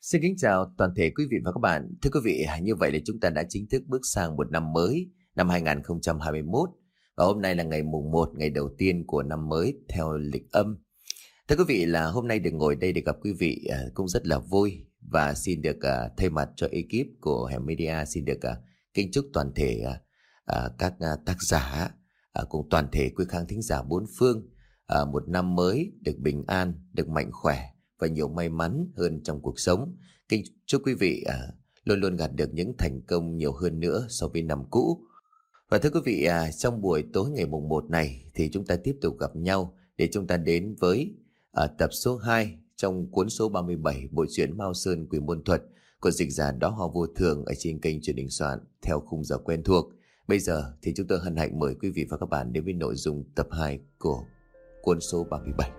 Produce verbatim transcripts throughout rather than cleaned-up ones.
Xin kính chào toàn thể quý vị và các bạn. Thưa quý vị, như vậy là chúng ta đã chính thức bước sang một năm mới, năm hai không hai mốt. Và hôm nay là ngày mùng một, ngày đầu tiên của năm mới theo lịch âm. Thưa quý vị, là hôm nay được ngồi đây để gặp quý vị cũng rất là vui. Và xin được uh, thay mặt cho ekip của Hẻm Media xin được uh, kính chúc toàn thể uh, uh, các uh, tác giả uh, cùng toàn thể quý khán thính giả bốn phương uh, một năm mới được bình an, được mạnh khỏe và nhiều may mắn hơn trong cuộc sống. Kính chúc quý vị à, luôn luôn gặt được những thành công nhiều hơn nữa so với năm cũ. Và thưa quý vị, à, trong buổi tối ngày mùng một này thì chúng ta tiếp tục gặp nhau để chúng ta đến với à, tập số hai trong cuốn số ba mươi bảy bộ truyện Mao Sơn Quỷ Môn Thuật của dịch giả Đó Hoa Vô Thường ở trên kênh truyền hình soạn theo khung giờ quen thuộc. Bây giờ thì chúng tôi hân hạnh mời quý vị và các bạn đến với nội dung tập hai của cuốn số ba mươi bảy.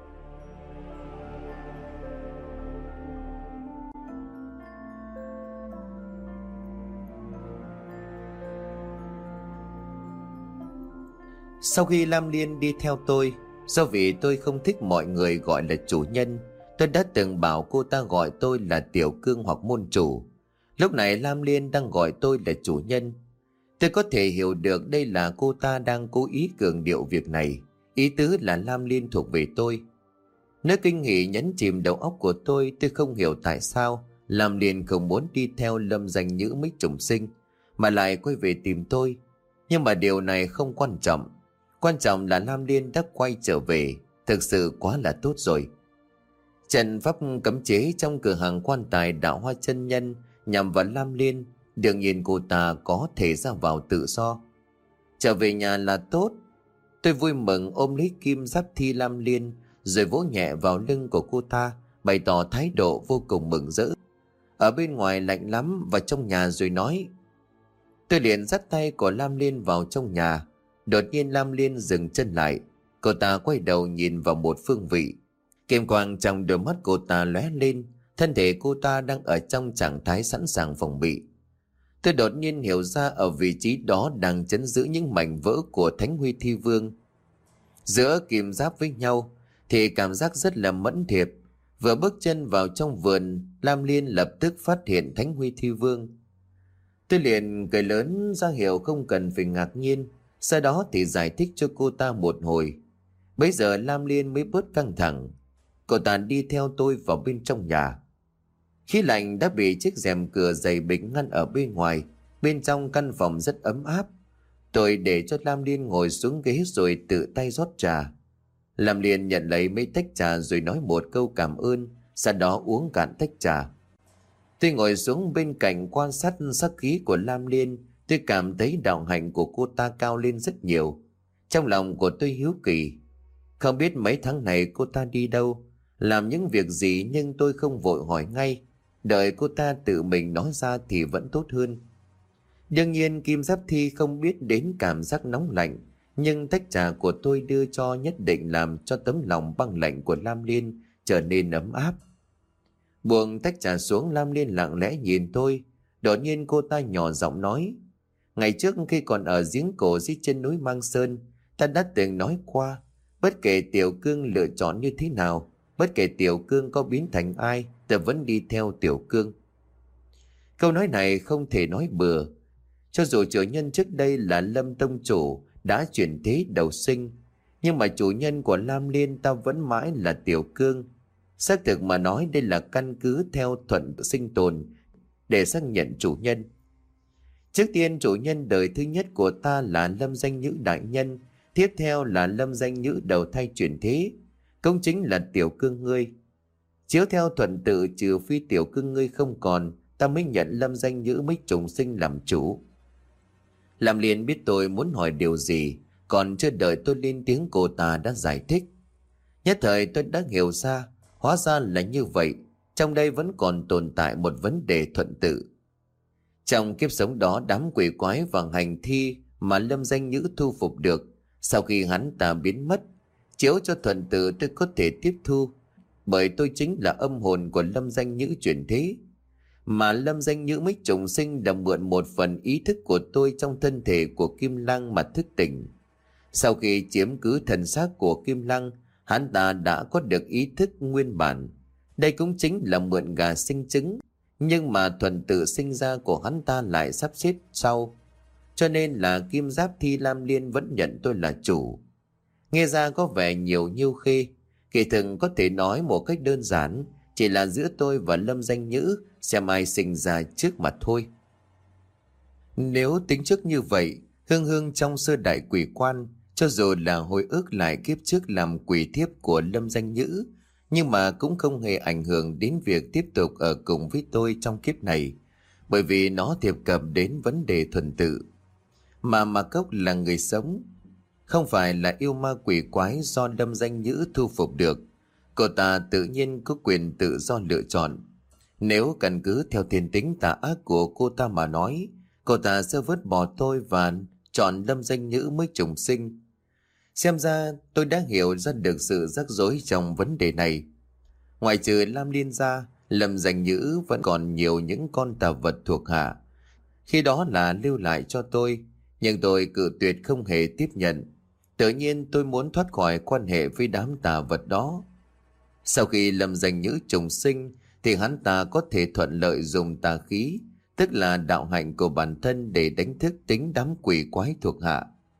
Sau khi Lam Liên đi theo tôi, do vì tôi không thích mọi người gọi là chủ nhân, tôi đã từng bảo cô ta gọi tôi là Tiểu Cương hoặc môn chủ. Lúc này Lam Liên đang gọi tôi là chủ nhân. Tôi có thể hiểu được đây là cô ta đang cố ý cường điệu việc này, ý tứ là Lam Liên thuộc về tôi. Nơi kinh hỉ nhấn chìm đầu óc của tôi, tôi không hiểu tại sao Lam Liên không muốn đi theo Lâm Danh Nhữ Mích Trùng Sinh, mà lại quay về tìm tôi. Nhưng mà điều này không quan trọng. Quan trọng là Lam Liên đã quay trở về, thực sự quá là tốt rồi. Trận pháp cấm chế trong cửa hàng quan tài Đạo Hoa chân nhân nhằm vào Lam Liên, đương nhiên cô ta có thể ra vào tự do. Trở về nhà là tốt. Tôi vui mừng ôm lấy kim giáp thi Lam Liên, rồi vỗ nhẹ vào lưng của cô ta, bày tỏ thái độ vô cùng mừng rỡ. Ở bên ngoài lạnh lắm, vào trong nhà rồi nói. Tôi liền dắt tay của Lam Liên vào trong nhà. Đột nhiên Lam Liên dừng chân lại. Cô ta quay đầu nhìn vào một phương vị. Kim quang trong đôi mắt cô ta lóe lên. Thân thể cô ta đang ở trong trạng thái sẵn sàng phòng bị. Tôi đột nhiên hiểu ra ở vị trí đó đang trấn giữ những mảnh vỡ của Thánh Huy Thi Vương. Giữa kim giáp với nhau thì cảm giác rất là mẫn thiệp. Vừa bước chân vào trong vườn, Lam Liên lập tức phát hiện Thánh Huy Thi Vương. Tôi liền cười lớn ra hiệu không cần phải ngạc nhiên. Sau đó thì giải thích cho cô ta một hồi. Bây giờ Lam Liên mới bớt căng thẳng. Cô ta đi theo tôi vào bên trong nhà. Khí lạnh đã bị chiếc rèm cửa dày bịch ngăn ở bên ngoài. Bên trong căn phòng rất ấm áp. Tôi để cho Lam Liên ngồi xuống ghế rồi tự tay rót trà. Lam Liên nhận lấy mấy tách trà rồi nói một câu cảm ơn. Sau đó uống cạn tách trà. Tôi ngồi xuống bên cạnh quan sát sắc khí của Lam Liên. Tôi cảm thấy đạo hạnh của cô ta cao lên rất nhiều. Trong lòng của tôi hiếu kỳ. Không biết mấy tháng này cô ta đi đâu, làm những việc gì, nhưng tôi không vội hỏi ngay. Đợi cô ta tự mình nói ra thì vẫn tốt hơn. Đương nhiên Kim Giáp Thi không biết đến cảm giác nóng lạnh, nhưng tách trà của tôi đưa cho nhất định làm cho tấm lòng băng lạnh của Lam Liên trở nên ấm áp. Buông tách trà xuống, Lam Liên lặng lẽ nhìn tôi. Đột nhiên cô ta nhỏ giọng nói. Ngày trước khi còn ở giếng cổ dưới chân núi Mang Sơn, ta đã từng nói qua, bất kể Tiểu Cương lựa chọn như thế nào, bất kể Tiểu Cương có biến thành ai, ta vẫn đi theo Tiểu Cương. Câu nói này không thể nói bừa. Cho dù chủ nhân trước đây là Lâm Tông Chủ đã chuyển thế đầu sinh, nhưng mà chủ nhân của Lam Liên ta vẫn mãi là Tiểu Cương. Xác thực mà nói, đây là căn cứ theo thuận sinh tồn để xác nhận chủ nhân. Trước tiên chủ nhân đời thứ nhất của ta là Lâm Danh Nhữ đại nhân, tiếp theo là Lâm Danh Nhữ đầu thai chuyển thế, cũng chính là Tiểu Cương ngươi. Chiếu theo thuận tự, trừ phi Tiểu Cương ngươi không còn, ta mới nhận Lâm Danh Nhữ Mích Trùng Sinh làm chủ. Lam Liên biết tôi muốn hỏi điều gì, còn chưa đợi tôi lên tiếng cô ta đã giải thích. Nhất thời tôi đã hiểu ra, hóa ra là như vậy, trong đây vẫn còn tồn tại một vấn đề thuận tự. Trong kiếp sống đó, đám quỷ quái và hành thi mà Lâm Danh Nhữ thu phục được, sau khi hắn ta biến mất, chiếu cho thuận tự tôi có thể tiếp thu, bởi tôi chính là âm hồn của Lâm Danh Nhữ chuyển thế. Mà Lâm Danh Nhữ Mích Trùng Sinh đã mượn một phần ý thức của tôi trong thân thể của Kim Lăng mà thức tỉnh. Sau khi chiếm cứ thân xác của Kim Lăng, hắn ta đã có được ý thức nguyên bản. Đây cũng chính là mượn gà sinh trứng. Nhưng mà thuần tự sinh ra của hắn ta lại sắp xếp sau. Cho nên là Kim Giáp Thi Lam Liên vẫn nhận tôi là chủ. Nghe ra có vẻ nhiều nhiêu khê. Kỳ thực có thể nói một cách đơn giản, chỉ là giữa tôi và Lâm Danh Nhữ xem ai sinh ra trước mà thôi. Nếu tính trước như vậy, Hương Hương trong sơ đại quỷ quan, cho dù là hồi ức lại kiếp trước làm quỷ thiếp của Lâm Danh Nhữ, nhưng mà cũng không hề ảnh hưởng đến việc tiếp tục ở cùng với tôi trong kiếp này, bởi vì nó thiệp cập đến vấn đề thuần tự. Mà Mạc Cốc là người sống, không phải là yêu ma quỷ quái do Lâm Danh Nhữ thu phục được. Cô ta tự nhiên có quyền tự do lựa chọn. Nếu căn cứ theo thiên tính tà ác của cô ta mà nói, cô ta sẽ vứt bỏ tôi và chọn Lâm Danh Nhữ mới trùng sinh. Xem ra tôi đã hiểu ra được sự rắc rối trong vấn đề này. Ngoài trừ Lam Liên ra, Lâm Danh Nhữ vẫn còn nhiều những con tà vật thuộc hạ. Khi đó là lưu lại cho tôi, nhưng tôi cự tuyệt không hề tiếp nhận. Tự nhiên tôi muốn thoát khỏi quan hệ với đám tà vật đó. Sau khi Lâm Danh Nhữ trùng sinh, thì hắn ta có thể thuận lợi dùng tà khí, tức là đạo hạnh của bản thân để đánh thức tính đám quỷ quái thuộc hạ.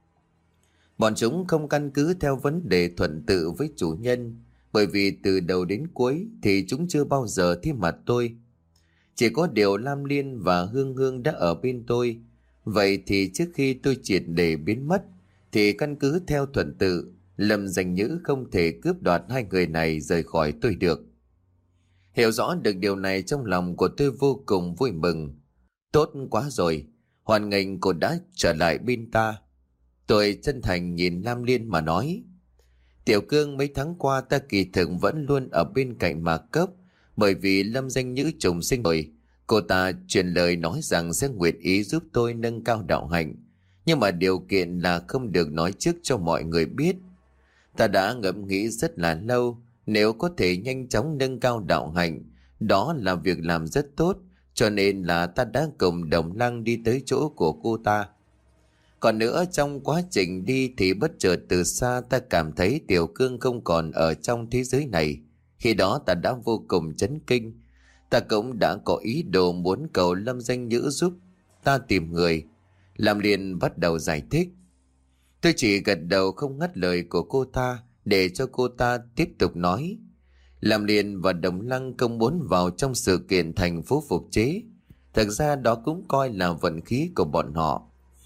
Bọn chúng không căn cứ theo vấn đề thuận tự với chủ nhân, bởi vì từ đầu đến cuối thì chúng chưa bao giờ thi mặt tôi. Chỉ có điều Lam Liên và Hương Hương đã ở bên tôi. Vậy thì trước khi tôi triệt để biến mất, thì căn cứ theo thuận tự, Lâm Danh Nhữ không thể cướp đoạt hai người này rời khỏi tôi được. Hiểu rõ được điều này, trong lòng của tôi vô cùng vui mừng. Tốt quá rồi, hoan nghênh cô đã trở lại bên ta. Tôi chân thành nhìn Lam Liên mà nói: Tiểu Cương, mấy tháng qua ta kỳ thực vẫn luôn ở bên cạnh Mạc Cốc, bởi vì Lâm Danh Nhữ trùng sinh rồi. Cô ta truyền lời nói rằng sẽ nguyện ý giúp tôi nâng cao đạo hạnh, nhưng mà điều kiện là không được nói trước cho mọi người biết. Ta đã ngẫm nghĩ rất là lâu, nếu có thể nhanh chóng nâng cao đạo hạnh, đó là việc làm rất tốt, cho nên là ta đã cùng Đồng Lăng đi tới chỗ của cô ta. Còn nữa, trong quá trình đi thì bất chợt từ xa ta cảm thấy Tiểu Cương không còn ở trong thế giới này. Khi đó ta đã vô cùng chấn kinh. Ta cũng đã có ý đồ muốn cầu Lâm Danh Nhữ giúp ta tìm người. Lam Liên bắt đầu giải thích. Tôi chỉ gật đầu không ngắt lời của cô ta, để cho cô ta tiếp tục nói. Lam Liên và Đồng Lăng không muốn vào trong sự kiện thành phố phục chế. Thực ra đó cũng coi là vận khí của bọn họ.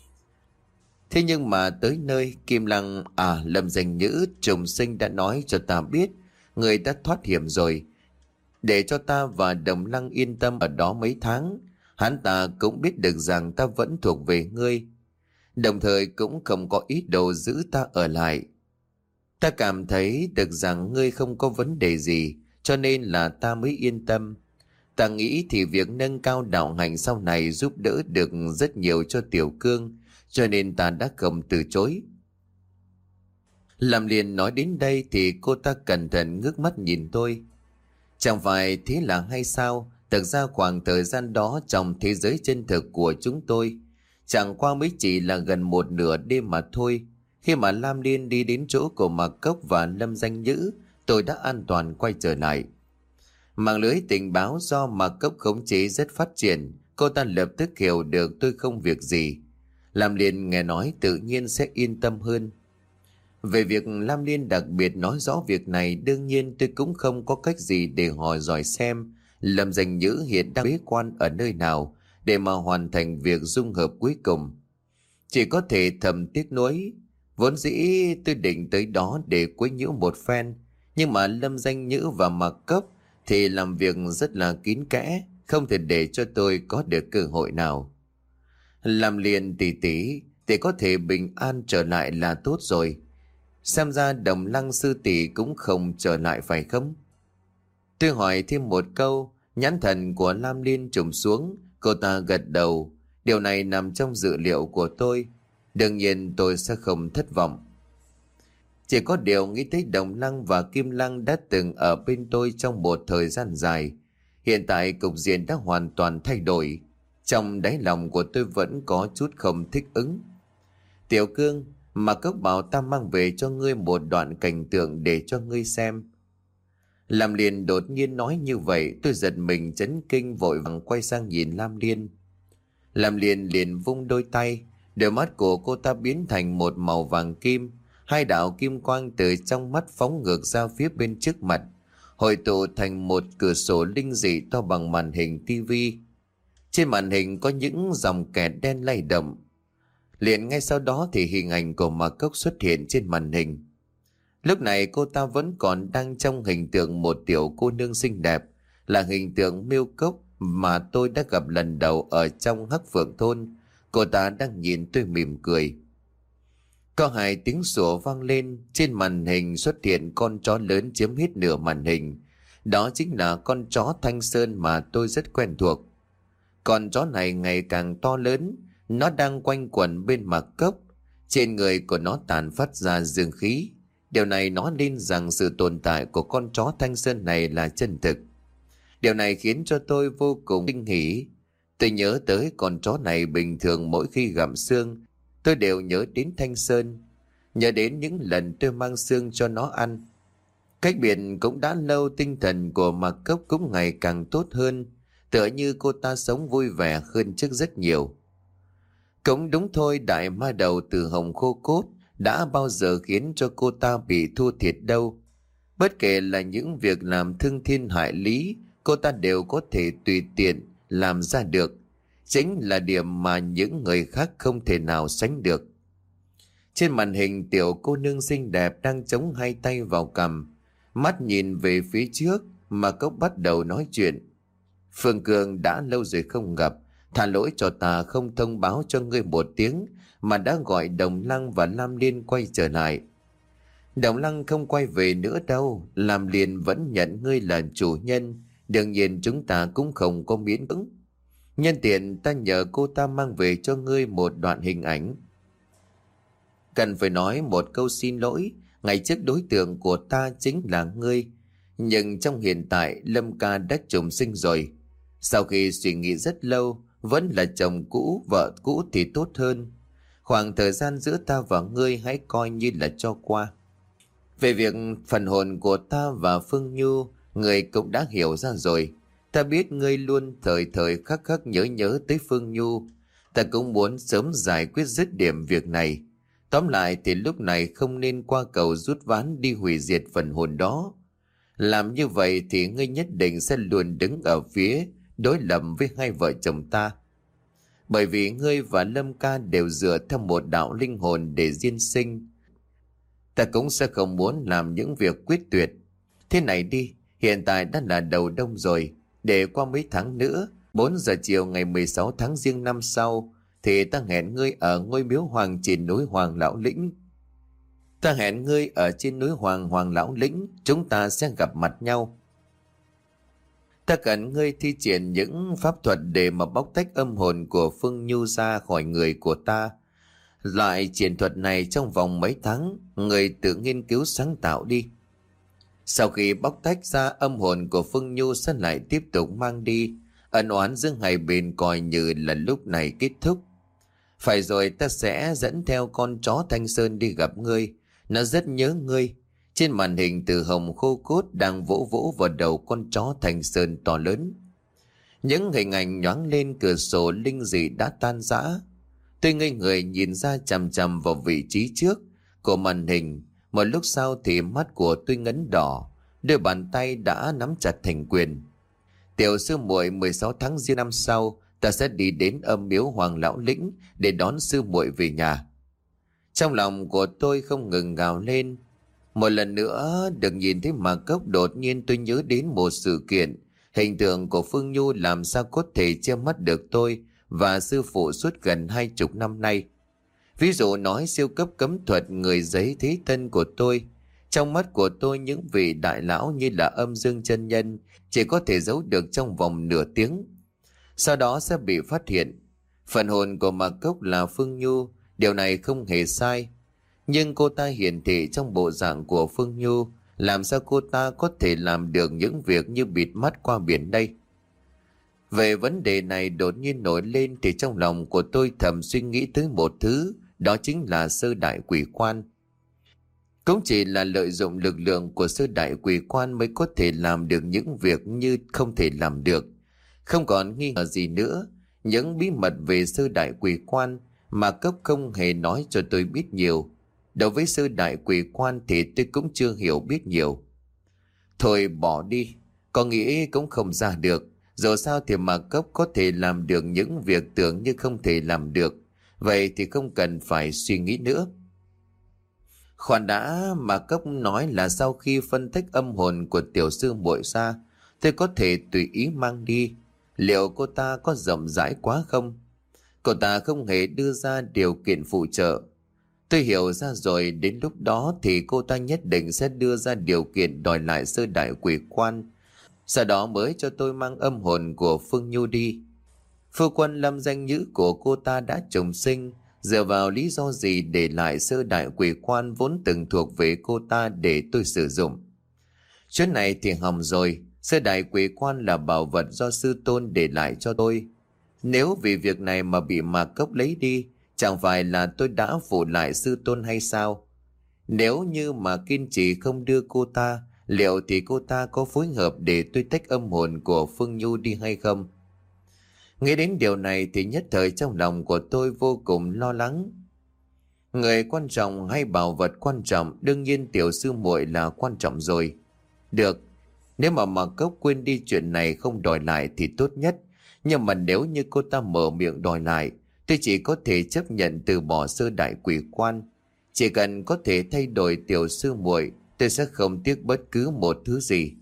Thế nhưng mà tới nơi, Kim Lăng à Lâm Danh Nhữ trùng sinh đã nói cho ta biết người đã thoát hiểm rồi. Để cho ta và Đồng Lăng yên tâm ở đó mấy tháng, hắn ta cũng biết được rằng ta vẫn thuộc về ngươi, đồng thời cũng không có ý đồ giữ ta ở lại. Ta cảm thấy được rằng ngươi không có vấn đề gì, cho nên là ta mới yên tâm. Ta nghĩ thì việc nâng cao đạo hạnh sau này giúp đỡ được rất nhiều cho Tiểu Cương, cho nên ta đã không từ chối. Làm liền nói đến đây thì cô ta cẩn thận ngước mắt nhìn tôi. Chẳng phải thế là hay sao? Thực ra khoảng thời gian đó trong thế giới chân thực của chúng tôi chẳng qua mới chỉ là gần một nửa đêm mà thôi. Khi mà Lam Liên đi đến chỗ của Mạc Cốc và Lâm Danh Nhữ, tôi đã an toàn quay trở lại. Mạng lưới tình báo do Mạc Cốc khống chế rất phát triển, cô ta lập tức hiểu được tôi không việc gì. Lam Liên nghe nói tự nhiên sẽ yên tâm hơn. Về việc Lam Liên đặc biệt nói rõ việc này, đương nhiên tôi cũng không có cách gì để hỏi dò xem Lâm Danh Nhữ hiện đang bế quan ở nơi nào để mà hoàn thành việc dung hợp cuối cùng. Chỉ có thể thầm tiếc nuối. Vốn dĩ tôi định tới đó để quấy nhiễu một phen, nhưng mà Lâm Danh Nhữ và Mạc Cốc thì làm việc rất là kín kẽ, không thể để cho tôi có được cơ hội nào. Làm liền tỷ tỷ để có thể bình an trở lại là tốt rồi. Xem ra Đồng Lăng sư tỷ cũng không trở lại phải không? Tôi hỏi thêm một câu, nhãn thần của Lam Liên trùng xuống, cô ta gật đầu. Điều này nằm trong dự liệu của tôi, đương nhiên tôi sẽ không thất vọng. Chỉ có điều nghĩ tới Đồng Lăng và Kim Lăng đã từng ở bên tôi trong một thời gian dài. Hiện tại cục diện đã hoàn toàn thay đổi. Trong đáy lòng của tôi vẫn có chút không thích ứng. Tiểu Cương, mà Cốc bảo ta mang về cho ngươi một đoạn cảnh tượng để cho ngươi xem. Lam Liên đột nhiên nói như vậy, tôi giật mình chấn kinh vội vàng quay sang nhìn Lam Liên. Lam Liên liền vung đôi tay, đôi mắt của cô ta biến thành một màu vàng kim, hai đạo kim quang từ trong mắt phóng ngược ra phía bên trước mặt, hội tụ thành một cửa sổ linh dị to bằng màn hình tivi. Trên màn hình có những dòng kẻ đen lay động. Liền ngay sau đó thì hình ảnh của Ma Cốc xuất hiện trên màn hình. Lúc này cô ta vẫn còn đang trong hình tượng một tiểu cô nương xinh đẹp, là hình tượng Miêu Cốc mà tôi đã gặp lần đầu ở trong Hắc Phượng Thôn. Cô ta đang nhìn tôi mỉm cười. Có hai tiếng sủa vang lên, trên màn hình xuất hiện con chó lớn chiếm hết nửa màn hình. Đó chính là con chó Thanh Sơn mà tôi rất quen thuộc. Con chó này ngày càng to lớn, nó đang quanh quẩn bên Ma Cốc. Trên người của nó tàn phát ra dương khí. Điều này nói lên rằng sự tồn tại của con chó Thanh Sơn này là chân thực. Điều này khiến cho tôi vô cùng kinh hỉ. Tôi nhớ tới con chó này bình thường mỗi khi gặm xương, tôi đều nhớ đến Thanh Sơn, nhớ đến những lần tôi mang xương cho nó ăn. Cách biệt cũng đã lâu, tinh thần của Ma Cốc cũng ngày càng tốt hơn, tựa như cô ta sống vui vẻ hơn trước rất nhiều. Cũng đúng thôi, đại ma đầu từ Hồng Khô Cốt đã bao giờ khiến cho cô ta bị thua thiệt đâu. Bất kể là những việc làm thương thiên hại lý, cô ta đều có thể tùy tiện làm ra được. Chính là điểm mà những người khác không thể nào sánh được. Trên màn hình, tiểu cô nương xinh đẹp đang chống hai tay vào cằm, mắt nhìn về phía trước. Ma Cốc bắt đầu nói chuyện. Phương Cường, đã lâu rồi không gặp, thả lỗi cho ta không thông báo cho ngươi một tiếng mà đã gọi Đồng Lăng và Lam Liên quay trở lại. Đồng Lăng không quay về nữa đâu, Lam Liên vẫn nhận ngươi là chủ nhân, đương nhiên chúng ta cũng không có miễn cưỡng. Nhân tiện ta nhờ cô ta mang về cho ngươi một đoạn hình ảnh. Cần phải nói một câu xin lỗi, ngày trước đối tượng của ta chính là ngươi, nhưng trong hiện tại Lâm ca đã trùng sinh rồi. Sau khi suy nghĩ rất lâu, vẫn là chồng cũ, vợ cũ thì tốt hơn. Khoảng thời gian giữa ta và ngươi hãy coi như là cho qua. Về việc phần hồn của ta và Phương Nhu, ngươi cũng đã hiểu ra rồi. Ta biết ngươi luôn thời thời khắc khắc nhớ nhớ tới Phương Nhu. Ta cũng muốn sớm giải quyết dứt điểm việc này. Tóm lại thì lúc này không nên qua cầu rút ván đi hủy diệt phần hồn đó. Làm như vậy thì ngươi nhất định sẽ luôn đứng ở phía đối lập với hai vợ chồng ta. Bởi vì ngươi và Lâm ca đều dựa theo một đạo linh hồn để diên sinh. Ta cũng sẽ không muốn làm những việc quyết tuyệt. Thế này đi, hiện tại đã là đầu đông rồi, để qua mấy tháng nữa, bốn giờ chiều ngày mười sáu tháng Giêng năm sau, thì ta hẹn ngươi ở ngôi miếu hoàng trên núi Hoàng Lão Lĩnh. Ta hẹn ngươi ở trên núi Hoàng Hoàng Lão Lĩnh, chúng ta sẽ gặp mặt nhau. Ta cần ngươi thi triển những pháp thuật để mà bóc tách âm hồn của Phương Nhu ra khỏi người của ta. Loại triển thuật này trong vòng mấy tháng, ngươi tự nghiên cứu sáng tạo đi. Sau khi bóc tách ra âm hồn của Phương Nhu sẽ lại tiếp tục mang đi. Ân oán giữa hai bên coi như là lúc này kết thúc. Phải rồi, ta sẽ dẫn theo con chó Thanh Sơn đi gặp ngươi. Nó rất nhớ ngươi. Trên màn hình từ Hồng Khô Cốt đang vỗ vỗ vào đầu con chó Thanh Sơn to lớn. Những hình ảnh nhoáng lên cửa sổ linh dị đã tan rã. Tôi ngây người nhìn ra chằm chằm vào vị trí trước của màn hình. Một lúc sau thì mắt của tôi ngấn đỏ, đôi bàn tay đã nắm chặt thành quyền. Tiểu sư muội, mười sáu tháng Giêng năm sau, ta sẽ đi đến âm miếu Hoàng Lão Lĩnh để đón sư muội về nhà. Trong lòng của tôi không ngừng gào lên. Một lần nữa được nhìn thấy Ma Cốc, đột nhiên tôi nhớ đến một sự kiện. Hình tượng của Phương Nhu làm sao có thể che mắt được tôi và sư phụ suốt gần hai chục năm nay. Ví dụ nói siêu cấp cấm thuật người giấy thế thân của tôi. Trong mắt của tôi, những vị đại lão như là Âm Dương chân nhân chỉ có thể giấu được trong vòng nửa tiếng. Sau đó sẽ bị phát hiện. Phần hồn của Ma Cốc là Phương Nhu, điều này không hề sai. Nhưng cô ta hiển thị trong bộ dạng của Phương Nhu, làm sao cô ta có thể làm được những việc như bịt mắt qua biển đây? Về vấn đề này đột nhiên nổi lên thì trong lòng của tôi thầm suy nghĩ tới một thứ, đó chính là sơ đại quỷ quan. Cũng chỉ là lợi dụng lực lượng của sư đại quỷ quan mới có thể làm được những việc như không thể làm được. Không còn nghi ngờ gì nữa, những bí mật về sư đại quỷ quan mà cấp không hề nói cho tôi biết nhiều. Đối với sư đại quỷ quan thì tôi cũng chưa hiểu biết nhiều. Thôi bỏ đi, có nghĩ cũng không ra được. Dù sao thì mà cấp có thể làm được những việc tưởng như không thể làm được. Vậy thì không cần phải suy nghĩ nữa. Khoan đã, mà cấp nói là sau khi phân tích âm hồn của tiểu sư muội ra, tôi có thể tùy ý mang đi. Liệu cô ta có rộng rãi quá không? Cô ta không hề đưa ra điều kiện phụ trợ. Tôi hiểu ra rồi, đến lúc đó thì cô ta nhất định sẽ đưa ra điều kiện đòi lại sơ đại quỷ quan. Sau đó mới cho tôi mang âm hồn của Phương Nhu đi. Phu quân Lâm Danh Nhữ của cô ta đã trùng sinh, dựa vào lý do gì để lại sơ đại quỷ quan vốn từng thuộc về cô ta để tôi sử dụng? Chuyện này thì hỏng rồi. Sơ đại quỷ quan là bảo vật do sư tôn để lại cho tôi. Nếu vì việc này mà bị Mạc Cốc lấy đi, chẳng phải là tôi đã phụ lại sư tôn hay sao? Nếu như mà kiên trì không đưa cô ta, liệu thì cô ta có phối hợp để tôi tách âm hồn của Phương Nhu đi hay không? Nghĩ đến điều này thì nhất thời trong lòng của tôi vô cùng lo lắng. Người quan trọng hay bảo vật quan trọng, đương nhiên tiểu sư muội là quan trọng rồi. Được, nếu mà Mạc Cốc quên đi chuyện này không đòi lại thì tốt nhất. Nhưng mà nếu như cô ta mở miệng đòi lại, tôi chỉ có thể chấp nhận từ bỏ sơ đại quỷ quan. Chỉ cần có thể thay đổi tiểu sư muội, tôi sẽ không tiếc bất cứ một thứ gì.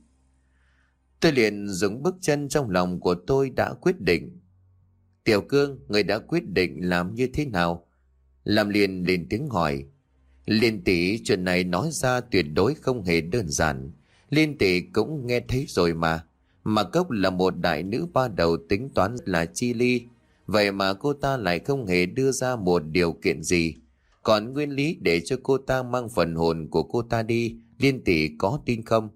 Tôi liền dùng bước chân trong lòng của tôi đã quyết định. Tiểu Cương, người đã quyết định làm như thế nào? Lam Liên lên tiếng hỏi. Liên tỷ, chuyện này nói ra tuyệt đối không hề đơn giản. Liên tỷ cũng nghe thấy rồi mà. Mà Cốc là một đại nữ ba đầu, tính toán là chi ly. Vậy mà cô ta lại không hề đưa ra một điều kiện gì. Còn nguyên lý để cho cô ta mang phần hồn của cô ta đi, Liên tỷ có tin không?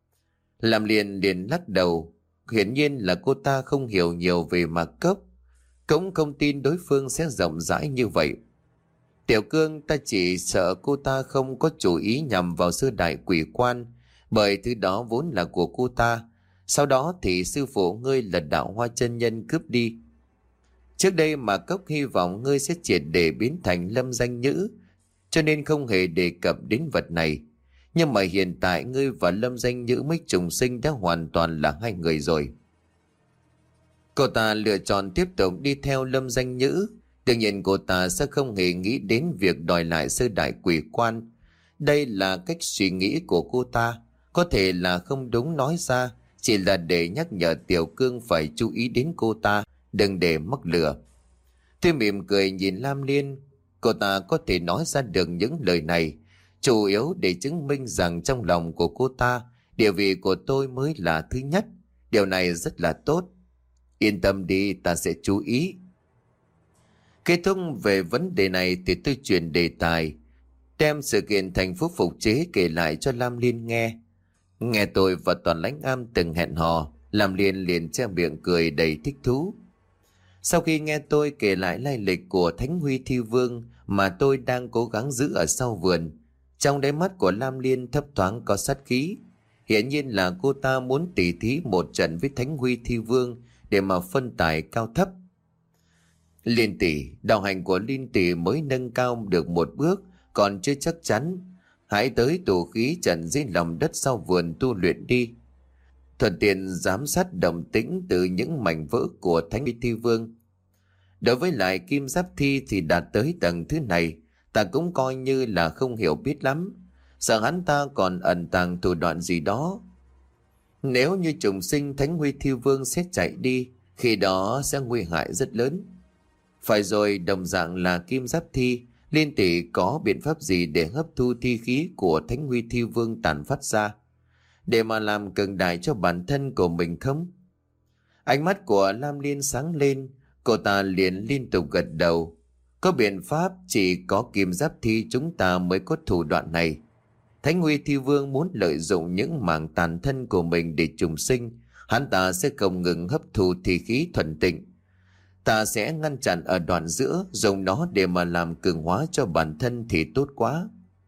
Lam Liên liền lắc đầu. Hiển nhiên là cô ta không hiểu nhiều về Mạc Cốc, cũng không tin đối phương sẽ rộng rãi như vậy. Tiểu Cương, ta chỉ sợ cô ta không có chủ ý nhằm vào sư đại quỷ quan, bởi thứ đó vốn là của cô ta. Sau đó thì sư phụ ngươi là Đạo Hoa chân nhân cướp đi. Trước đây mà Cốc hy vọng ngươi sẽ triệt để biến thành Lâm Danh Nhữ, cho nên không hề đề cập đến vật này. Nhưng mà hiện tại ngươi và Lâm Danh Nhữ mới trùng sinh đã hoàn toàn là hai người rồi. Cô ta lựa chọn tiếp tục đi theo Lâm Danh Nhữ. Đương nhiên cô ta sẽ không hề nghĩ đến việc đòi lại sơ đại quỷ quan. Đây là cách suy nghĩ của cô ta. Có thể là không đúng nói ra, chỉ là để nhắc nhở Tiểu Cương phải chú ý đến cô ta, đừng để mắc lừa. Tôi mỉm cười nhìn Lam Liên. Cô ta có thể nói ra được những lời này, chủ yếu để chứng minh rằng trong lòng của cô ta, địa vị của tôi mới là thứ nhất. Điều này rất là tốt. Yên tâm đi, ta sẽ chú ý. Kết thúc về vấn đề này thì tôi chuyển đề tài, đem sự kiện thành phố phục chế kể lại cho Lam Liên nghe. Nghe tôi và Toàn Lãnh Am từng hẹn hò, Lam Liên liền che miệng cười đầy thích thú. Sau khi nghe tôi kể lại lai lịch của Thánh Huy Thi Vương mà tôi đang cố gắng giữ ở sau vườn, trong đáy mắt của Lam Liên thấp thoáng có sát khí. Hiển nhiên là cô ta muốn tỉ thí một trận với Thánh Huy Thi Vương để mà phân tài cao thấp. Liên tỷ, đạo hành của Liên tỷ mới nâng cao được một bước, còn chưa chắc chắn. Hãy tới tụ khí trận dưới lòng đất sau vườn tu luyện đi. Thuận tiện giám sát động tĩnh từ những mảnh vỡ của Thánh Huy Thi Vương. Đối với lại Kim Giáp Thi thì đạt tới tầng thứ này, ta cũng coi như là không hiểu biết lắm. Sợ hắn ta còn ẩn tàng thủ đoạn gì đó. Nếu như trùng sinh Thánh Huy Thi Vương sẽ chạy đi, khi đó sẽ nguy hại rất lớn. Phải rồi, đồng dạng là Kim Giáp Thi, Liên tỷ có biện pháp gì để hấp thu thi khí của Thánh Huy Thi Vương tàn phát ra, để mà làm cường đại cho bản thân của mình không? Ánh mắt của Lam Liên sáng lên, cô ta liền liên tục gật đầu. Có biện pháp, chỉ có Kim Giáp Thi chúng ta mới có thủ đoạn này. Thánh Huy Thi Vương muốn lợi dụng những mảng tàn thân của mình để trùng sinh, hắn ta sẽ không ngừng hấp thu thi khí thuần tịnh. Ta sẽ ngăn chặn ở đoạn giữa, dùng nó để mà làm cường hóa cho bản thân thì tốt quá.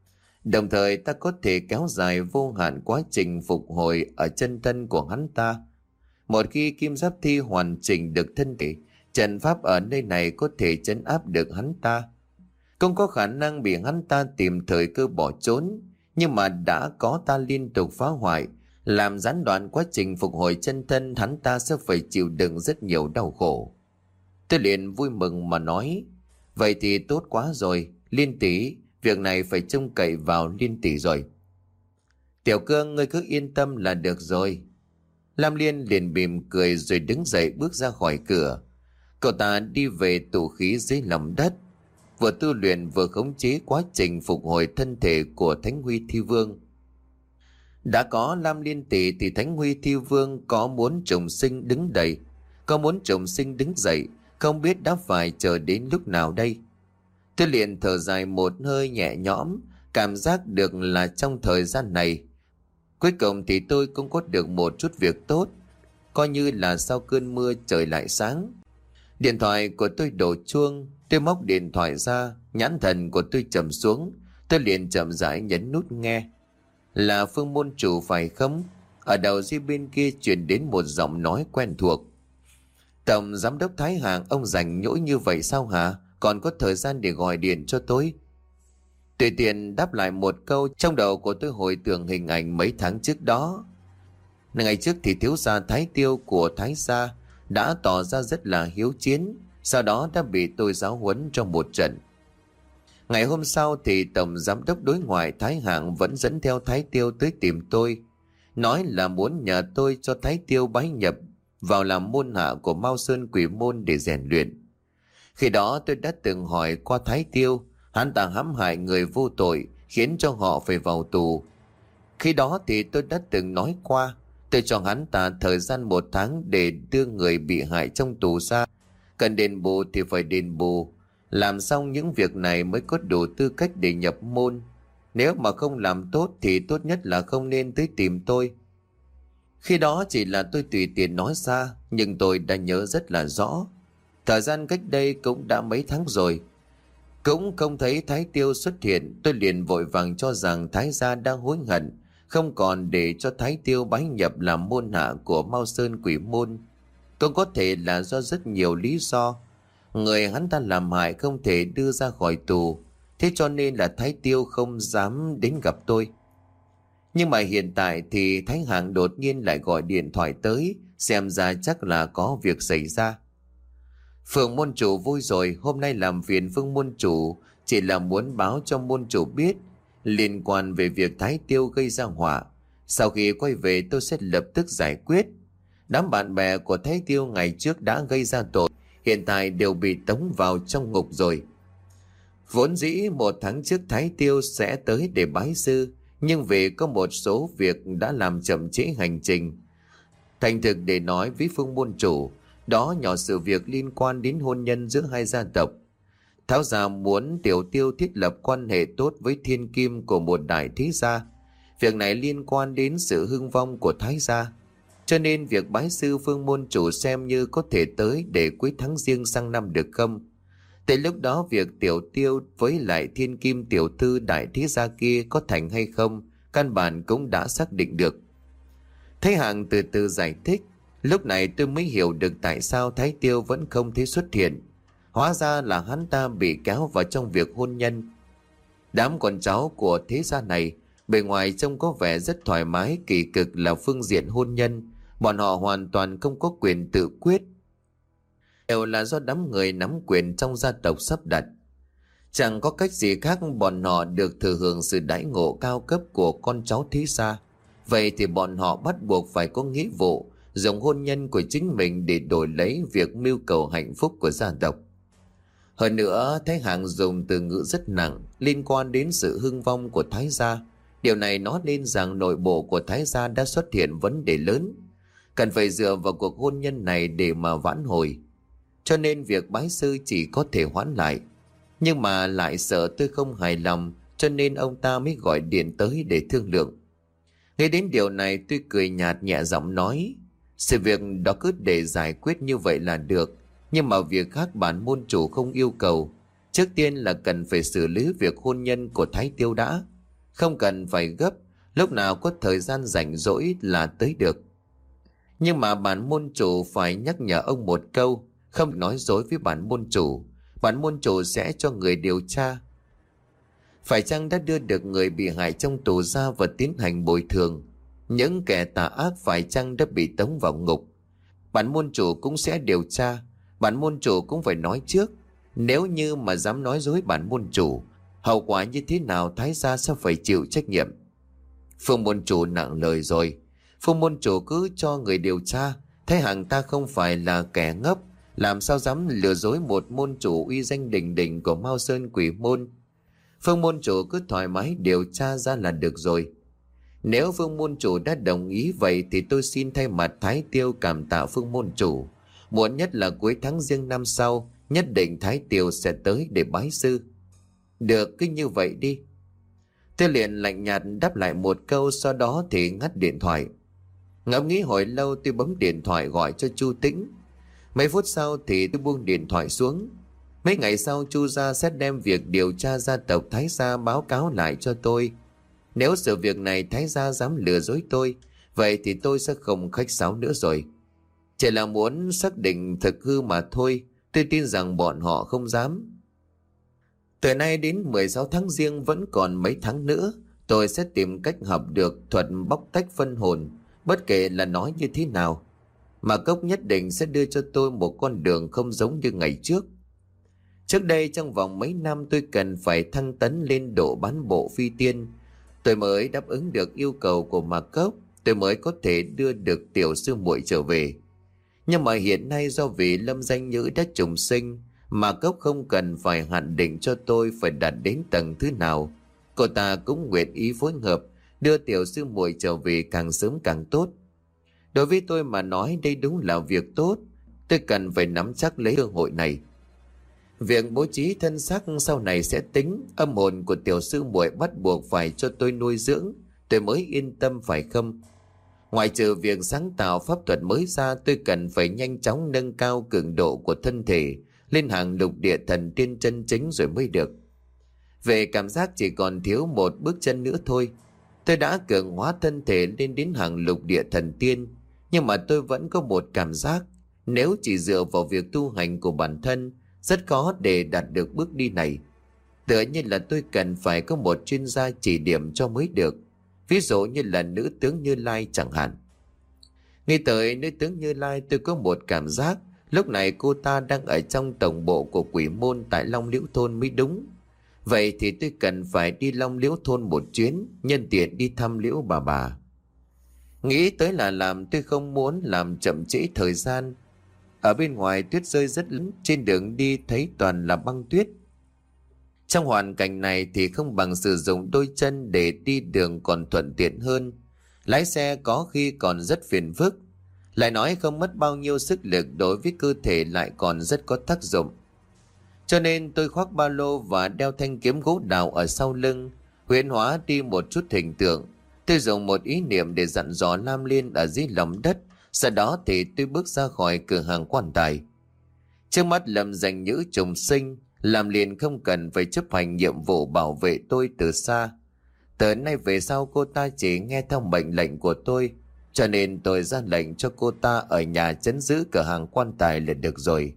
Đồng thời ta có thể kéo dài vô hạn quá trình phục hồi ở chân thân của hắn ta. Một khi kim giáp thi hoàn chỉnh được thân thể, trận pháp ở nơi này có thể trấn áp được hắn ta. Không có khả năng bị hắn ta tìm thời cơ bỏ trốn, nhưng mà đã có ta liên tục phá hoại, làm gián đoạn quá trình phục hồi chân thân, hắn ta sẽ phải chịu đựng rất nhiều đau khổ. Tôi liền vui mừng mà nói, vậy thì tốt quá rồi, Liên tỷ, việc này phải trông cậy vào Liên tỷ rồi. Tiểu Cương, ngươi cứ yên tâm là được rồi. Lam Liên liền mỉm cười rồi đứng dậy bước ra khỏi cửa. Cậu ta đi về tụ khí dưới lòng đất, vừa tu luyện vừa khống chế quá trình phục hồi thân thể của Thánh Huy Thi Vương. Đã có Lam Liên tỷ thì Thánh Huy Thi Vương có muốn trùng sinh đứng dậy, có muốn trùng sinh đứng dậy, không biết đã phải chờ đến lúc nào đây. Tôi liền thở dài một hơi nhẹ nhõm, cảm giác được là trong thời gian này, cuối cùng thì tôi cũng có được một chút việc tốt, coi như là sau cơn mưa trời lại sáng. Điện thoại của tôi đổ chuông, tôi móc điện thoại ra, nhãn thần của tôi trầm xuống, tôi liền chậm rãi nhấn nút nghe. Là Phương môn chủ phải không? Ở đầu dây bên kia truyền đến một giọng nói quen thuộc. Tổng giám đốc Thái Hàng, ông rảnh nhỗi như vậy sao hả? Còn có thời gian để gọi điện cho tôi? Tùy tiện đáp lại một câu, trong đầu của tôi hồi tưởng hình ảnh mấy tháng trước đó. Ngày trước thì thiếu gia Thái Tiêu của Thái gia đã tỏ ra rất là hiếu chiến, sau đó đã bị tôi giáo huấn trong một trận. Ngày hôm sau thì tổng giám đốc đối ngoại Thái Hạng vẫn dẫn theo Thái Tiêu tới tìm tôi, nói là muốn nhờ tôi cho Thái Tiêu bái nhập vào làm môn hạ của Mao Sơn Quỷ Môn để rèn luyện. Khi đó tôi đã từng hỏi qua Thái Tiêu, hắn ta hãm hại người vô tội, khiến cho họ phải vào tù. Khi đó thì tôi đã từng nói qua, tôi cho hắn ta thời gian một tháng để đưa người bị hại trong tù ra. Cần đền bù thì phải đền bù, làm xong những việc này mới có đủ tư cách để nhập môn. Nếu mà không làm tốt thì tốt nhất là không nên tới tìm tôi. Khi đó chỉ là tôi tùy tiện nói ra, nhưng tôi đã nhớ rất là rõ. Thời gian cách đây cũng đã mấy tháng rồi. Cũng không thấy Thái Tiêu xuất hiện, tôi liền vội vàng cho rằng Thái gia đang hối hận, không còn để cho Thái Tiêu bái nhập làm môn hạ của Mao Sơn Quỷ Môn. Cũng có thể là do rất nhiều lý do. Người hắn ta làm hại không thể đưa ra khỏi tù, thế cho nên là Thái Tiêu không dám đến gặp tôi. Nhưng mà hiện tại thì Thái Hạng đột nhiên lại gọi điện thoại tới, xem ra chắc là có việc xảy ra. Phượng môn chủ vui rồi, hôm nay làm phiền Phương môn chủ, chỉ là muốn báo cho môn chủ biết liên quan về việc Thái Tiêu gây ra họa. Sau khi quay về tôi sẽ lập tức giải quyết. Đám bạn bè của Thái Tiêu ngày trước đã gây ra tội, hiện tại đều bị tống vào trong ngục rồi. Vốn dĩ một tháng trước Thái Tiêu sẽ tới để bái sư, nhưng vì có một số việc đã làm chậm trễ hành trình. Thành thực để nói với Phương môn chủ, đó nhỏ sự việc liên quan đến hôn nhân giữa hai gia tộc. Tháo gia muốn Tiểu Tiêu thiết lập quan hệ tốt với thiên kim của một đại thế gia. Việc này liên quan đến sự hưng vong của Thái gia, cho nên việc bái sư Phương môn chủ xem như có thể tới để cuối tháng Giêng sang năm được không? Tới lúc đó việc Tiểu Tiêu với lại thiên kim tiểu thư đại thế gia kia có thành hay không, căn bản cũng đã xác định được. Thái Hạng từ từ giải thích. Lúc này tôi mới hiểu được tại sao Thái Tiêu vẫn không thấy xuất hiện. Hóa ra là hắn ta bị kéo vào trong việc hôn nhân. Đám con cháu của thế gia này bề ngoài trông có vẻ rất thoải mái, kỳ cực là phương diện hôn nhân, bọn họ hoàn toàn không có quyền tự quyết, đều là do đám người nắm quyền trong gia tộc sắp đặt. Chẳng có cách gì khác, bọn họ được thừa hưởng sự đãi ngộ cao cấp của con cháu thế gia. Vậy thì bọn họ bắt buộc phải có nghĩa vụ dùng hôn nhân của chính mình để đổi lấy việc mưu cầu hạnh phúc của gia tộc. Hơn nữa, Thái Hạng dùng từ ngữ rất nặng liên quan đến sự hưng vong của Thái gia. Điều này nói lên rằng nội bộ của Thái gia đã xuất hiện vấn đề lớn, cần phải dựa vào cuộc hôn nhân này để mà vãn hồi. Cho nên việc bái sư chỉ có thể hoãn lại. Nhưng mà lại sợ tôi không hài lòng, cho nên ông ta mới gọi điện tới để thương lượng. Nghe đến điều này tôi cười nhạt nhẹ giọng nói, sự việc đó cứ để giải quyết như vậy là được, nhưng mà việc khác bản môn chủ không yêu cầu. Trước tiên là cần phải xử lý việc hôn nhân của Thái Tiêu đã. Không cần phải gấp, lúc nào có thời gian rảnh rỗi là tới được. Nhưng mà bản môn chủ phải nhắc nhở ông một câu, không nói dối với bản môn chủ. Bản môn chủ sẽ cho người điều tra. Phải chăng đã đưa được người bị hại trong tù ra và tiến hành bồi thường? Những kẻ tà ác phải chăng đã bị tống vào ngục? Bản môn chủ cũng sẽ điều tra. Bản môn chủ cũng phải nói trước. Nếu như mà dám nói dối bản môn chủ, hậu quả như thế nào Thái gia sẽ phải chịu trách nhiệm. Phương môn chủ nặng lời rồi. Phương môn chủ cứ cho người điều tra. Thấy hàng ta không phải là kẻ ngốc, làm sao dám lừa dối một môn chủ uy danh đình đình của Mao Sơn Quỷ Môn. Phương môn chủ cứ thoải mái điều tra ra là được rồi. Nếu Phương môn chủ đã đồng ý vậy thì tôi xin thay mặt Thái Tiêu cảm tạ Phương môn chủ. Muộn nhất là cuối tháng Giêng năm sau, nhất định Thái Tiêu sẽ tới để bái sư. Được, cứ như vậy đi. Tôi liền lạnh nhạt đáp lại một câu, sau đó thì ngắt điện thoại. Ngẫm nghĩ hồi lâu tôi bấm điện thoại gọi cho Chu Tĩnh. Mấy phút sau thì tôi buông điện thoại xuống. Mấy ngày sau Chu gia sẽ đem việc điều tra gia tộc Thái gia báo cáo lại cho tôi. Nếu sự việc này Thái gia dám lừa dối tôi, vậy thì tôi sẽ không khách sáo nữa rồi. Chỉ là muốn xác định thực hư mà thôi. Tôi tin rằng bọn họ không dám. Từ nay đến mười sáu tháng Giêng vẫn còn mấy tháng nữa, tôi sẽ tìm cách học được thuật bóc tách phân hồn, bất kể là nói như thế nào. Mà Cốc nhất định sẽ đưa cho tôi một con đường không giống như ngày trước. Trước đây trong vòng mấy năm tôi cần phải thăng tấn lên độ bán bộ phi tiên. Tôi mới đáp ứng được yêu cầu của Mạc Cốc, tôi mới có thể đưa được tiểu sư muội trở về. Nhưng mà hiện nay do vì Lâm Danh Nhữ đã trùng sinh, Mạc Cốc không cần phải hạn định cho tôi phải đạt đến tầng thứ nào. Cô ta cũng nguyện ý phối hợp đưa tiểu sư muội trở về càng sớm càng tốt. Đối với tôi mà nói đây đúng là việc tốt. Tôi cần phải nắm chắc lấy cơ hội này. Việc bố trí thân xác sau này sẽ tính. Âm hồn của tiểu sư muội bắt buộc phải cho tôi nuôi dưỡng, tôi mới yên tâm phải không? Ngoài trừ việc sáng tạo pháp thuật mới ra, tôi cần phải nhanh chóng nâng cao cường độ của thân thể lên hàng lục địa thần tiên chân chính rồi mới được. Về cảm giác chỉ còn thiếu một bước chân nữa thôi. Tôi đã cường hóa thân thể lên đến hàng lục địa thần tiên, nhưng mà tôi vẫn có một cảm giác nếu chỉ dựa vào việc tu hành của bản thân rất khó để đạt được bước đi này. Tựa như là tôi cần phải có một chuyên gia chỉ điểm cho mới được. Ví dụ như là nữ tướng Như Lai chẳng hạn. Nghĩ tới nữ tướng Như Lai, tôi có một cảm giác lúc này cô ta đang ở trong tổng bộ của Quỷ Môn tại Long Liễu Thôn mới đúng. Vậy thì tôi cần phải đi Long Liễu Thôn một chuyến, nhân tiện đi thăm Liễu bà bà. Nghĩ tới là làm, tôi không muốn làm chậm trễ thời gian. Ở bên ngoài tuyết rơi rất lớn, trên đường đi thấy toàn là băng tuyết. Trong hoàn cảnh này thì không bằng sử dụng đôi chân để đi đường còn thuận tiện hơn. Lái xe có khi còn rất phiền phức. Lại nói không mất bao nhiêu sức lực, đối với cơ thể lại còn rất có tác dụng. Cho nên tôi khoác ba lô và đeo thanh kiếm gỗ đào ở sau lưng, huyễn hóa đi một chút hình tượng. Tôi dùng một ý niệm để dặn dò Lam Liên ở dưới lòng đất. Sau đó thì tôi bước ra khỏi cửa hàng quan tài. Trước mắt Lâm Danh Nhữ trùng sinh, Lam Liên không cần phải chấp hành nhiệm vụ bảo vệ tôi từ xa. Từ nay về sau cô ta chỉ nghe theo mệnh lệnh của tôi, cho nên tôi ra lệnh cho cô ta ở nhà trấn giữ cửa hàng quan tài là được rồi.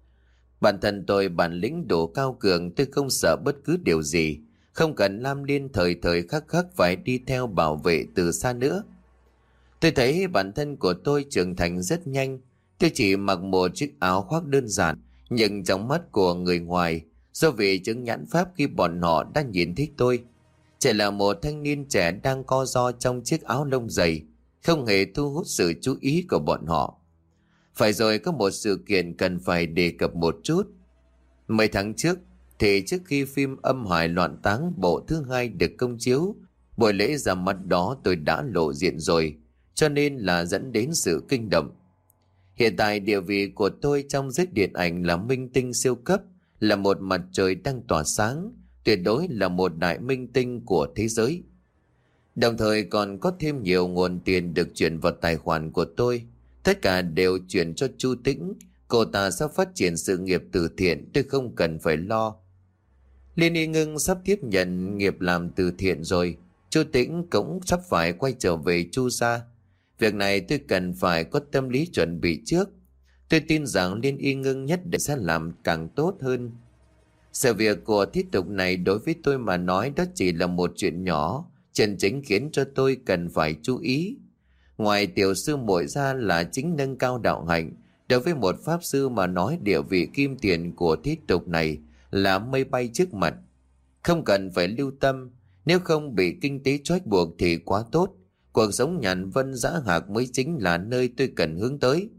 Bản thân tôi bản lĩnh đủ cao cường, tôi không sợ bất cứ điều gì, không cần Lam Liên thời thời khắc khắc phải đi theo bảo vệ từ xa nữa. Tôi thấy bản thân của tôi trưởng thành rất nhanh. Tôi chỉ mặc một chiếc áo khoác đơn giản, nhưng trong mắt của người ngoài, do vì chứng nhãn pháp khi bọn họ đã nhìn thấy tôi, chỉ là một thanh niên trẻ đang co ro trong chiếc áo lông dày, không hề thu hút sự chú ý của bọn họ. Phải rồi, có một sự kiện cần phải đề cập một chút. Mấy tháng trước, thì trước khi phim Âm Hải Loạn Táng bộ thứ hai được công chiếu, buổi lễ ra mắt đó tôi đã lộ diện rồi, cho nên là dẫn đến sự kinh động. Hiện tại địa vị của tôi trong giới điện ảnh là minh tinh siêu cấp, là một mặt trời đang tỏa sáng, tuyệt đối là một đại minh tinh của thế giới. Đồng thời còn có thêm nhiều nguồn tiền được chuyển vào tài khoản của tôi. Tất cả đều chuyển cho Chu Tĩnh. Cô ta sẽ phát triển sự nghiệp từ thiện, tôi không cần phải lo. Liên Y Ngưng sắp tiếp nhận nghiệp làm từ thiện rồi. Chu Tĩnh cũng sắp phải quay trở về Chu gia. Việc này tôi cần phải có tâm lý chuẩn bị trước. Tôi tin rằng Liên Y Ngưng nhất định sẽ làm càng tốt hơn. Sự việc của thiết tục này đối với tôi mà nói đó chỉ là một chuyện nhỏ, chân chính khiến cho tôi cần phải chú ý. Ngoài tiểu sư muội ra là chính nâng cao đạo hạnh, đối với một pháp sư mà nói địa vị kim tiền của thiết tục này là mây bay trước mặt. Không cần phải lưu tâm, nếu không bị kinh tế trói buộc thì quá tốt. Cuộc sống nhàn vân dã hạc mới chính là nơi tôi cần hướng tới.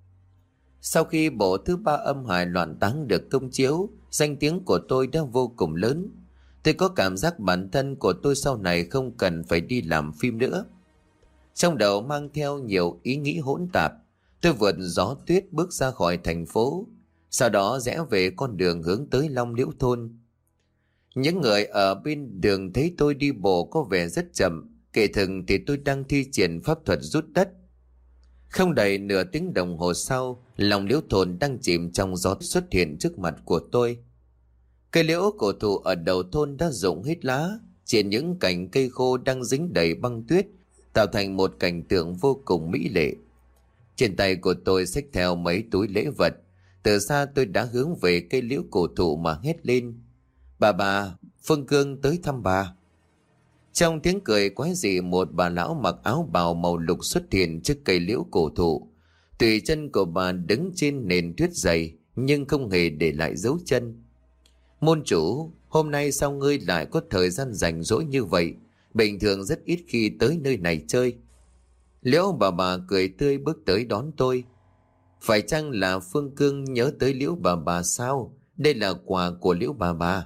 Sau khi bộ thứ ba âm hài loạn táng được công chiếu, danh tiếng của tôi đã vô cùng lớn. Tôi có cảm giác bản thân của tôi sau này không cần phải đi làm phim nữa. Trong đầu mang theo nhiều ý nghĩ hỗn tạp, tôi vượt gió tuyết bước ra khỏi thành phố, sau đó rẽ về con đường hướng tới Long Liễu thôn. Những người ở bên đường thấy tôi đi bộ có vẻ rất chậm, kể thừng thì tôi đang thi triển pháp thuật rút đất. Không đầy nửa tiếng đồng hồ sau, Long Liễu thôn đang chìm trong gió xuất hiện trước mặt của tôi. Cây liễu cổ thụ ở đầu thôn đã rụng hết lá, trên những cành cây khô đang dính đầy băng tuyết, tạo thành một cảnh tượng vô cùng mỹ lệ. Trên tay của tôi xách theo mấy túi lễ vật. Từ xa tôi đã hướng về cây liễu cổ thụ mà hét lên: "Bà bà, Phương Cương tới thăm bà." Trong tiếng cười quái dị, một bà lão mặc áo bào màu lục xuất hiện trước cây liễu cổ thụ. Tùy chân của bà đứng trên nền tuyết dày, nhưng không hề để lại dấu chân. "Môn chủ, hôm nay sao ngươi lại có thời gian rảnh rỗi như vậy? Bình thường rất ít khi tới nơi này chơi." Liễu bà bà cười tươi bước tới đón tôi. "Phải chăng là Phương Cương nhớ tới Liễu bà bà sao? Đây là quà của Liễu bà bà."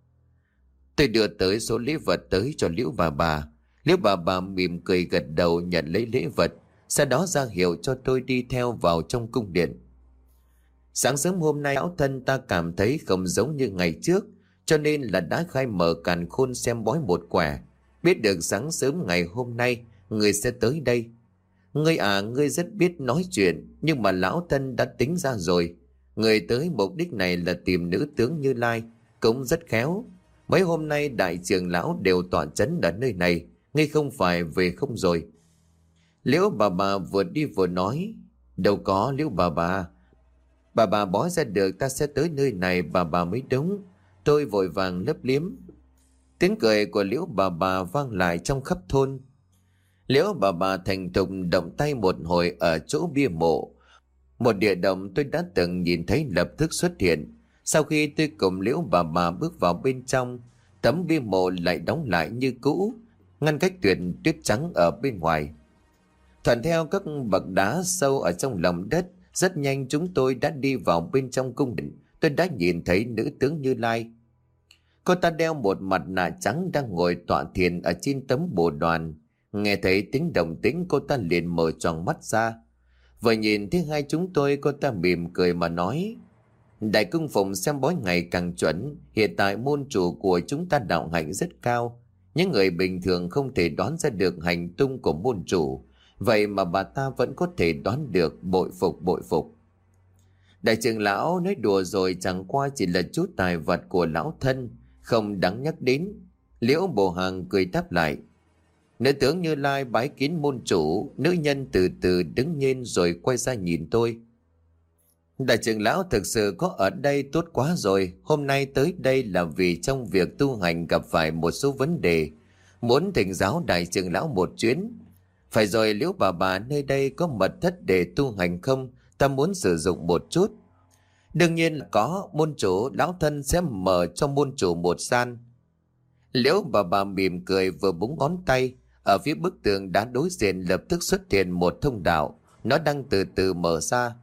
Tôi đưa tới số lễ vật tới cho Liễu bà bà. Liễu bà bà mỉm cười gật đầu nhận lấy lễ vật, sau đó ra hiệu cho tôi đi theo vào trong cung điện. Sáng sớm hôm nay lão thân ta cảm thấy không giống như ngày trước, cho nên là đã khai mở càn khôn xem bói một quẻ. Biết được sáng sớm ngày hôm nay người sẽ tới đây. "Ngươi à, ngươi rất biết nói chuyện, nhưng mà lão thân đã tính ra rồi. Người tới mục đích này là tìm nữ tướng Như Lai, cũng rất khéo. Mấy hôm nay đại trưởng lão đều tọa chấn ở nơi này, ngươi không phải về không rồi?" Liễu bà bà vừa đi vừa nói: "Đâu có Liễu bà bà. Bà bà bói ra được ta sẽ tới nơi này bà bà mới đúng." Tôi vội vàng lấp liếm. Tiếng cười của Liễu bà bà vang lại trong khắp thôn. Liễu bà bà thành thục động tay một hồi ở chỗ bia mộ. Một địa động tôi đã từng nhìn thấy lập tức xuất hiện. Sau khi tôi cùng Liễu bà bà bước vào bên trong, tấm bia mộ lại đóng lại như cũ, ngăn cách tuyệt tuyết trắng ở bên ngoài. Thuận theo các bậc đá sâu ở trong lòng đất, rất nhanh chúng tôi đã đi vào bên trong cung điện. Tôi đã nhìn thấy nữ tướng Như Lai. Cô ta đeo một mặt nạ trắng đang ngồi tọa thiền ở trên tấm bồ đoàn. Nghe thấy tiếng động tĩnh, cô ta liền mở tròn mắt ra. Vừa nhìn thấy hai chúng tôi, cô ta mỉm cười mà nói: "Đại cung phụng xem bói ngày càng chuẩn. Hiện tại môn chủ của chúng ta đạo hạnh rất cao. Những người bình thường không thể đoán ra được hành tung của môn chủ. Vậy mà bà ta vẫn có thể đoán được, bội phục bội phục." Đại trưởng lão nói đùa rồi, chẳng qua chỉ là chút tài vật của lão thân, không đáng nhắc đến. Liễu Bồ Hàng cười đáp lại: "Nữ tướng Như Lai bái kiến môn chủ." Nữ nhân từ từ đứng lên rồi quay ra nhìn tôi: "Đại trưởng lão thực sự có ở đây tốt quá rồi. Hôm nay tới đây là vì trong việc tu hành gặp phải một số vấn đề, muốn thỉnh giáo đại trưởng lão một chuyến." "Phải rồi Liễu bà bà, nơi đây có mật thất để tu hành không? Ta muốn sử dụng một chút." "Đương nhiên là có, môn chủ, lão thân sẽ mở cho môn chủ một gian." Liễu bà bà mỉm cười vừa búng ngón tay. Ở phía bức tường đá đối diện lập tức xuất hiện một thông đạo, nó đang từ từ mở ra.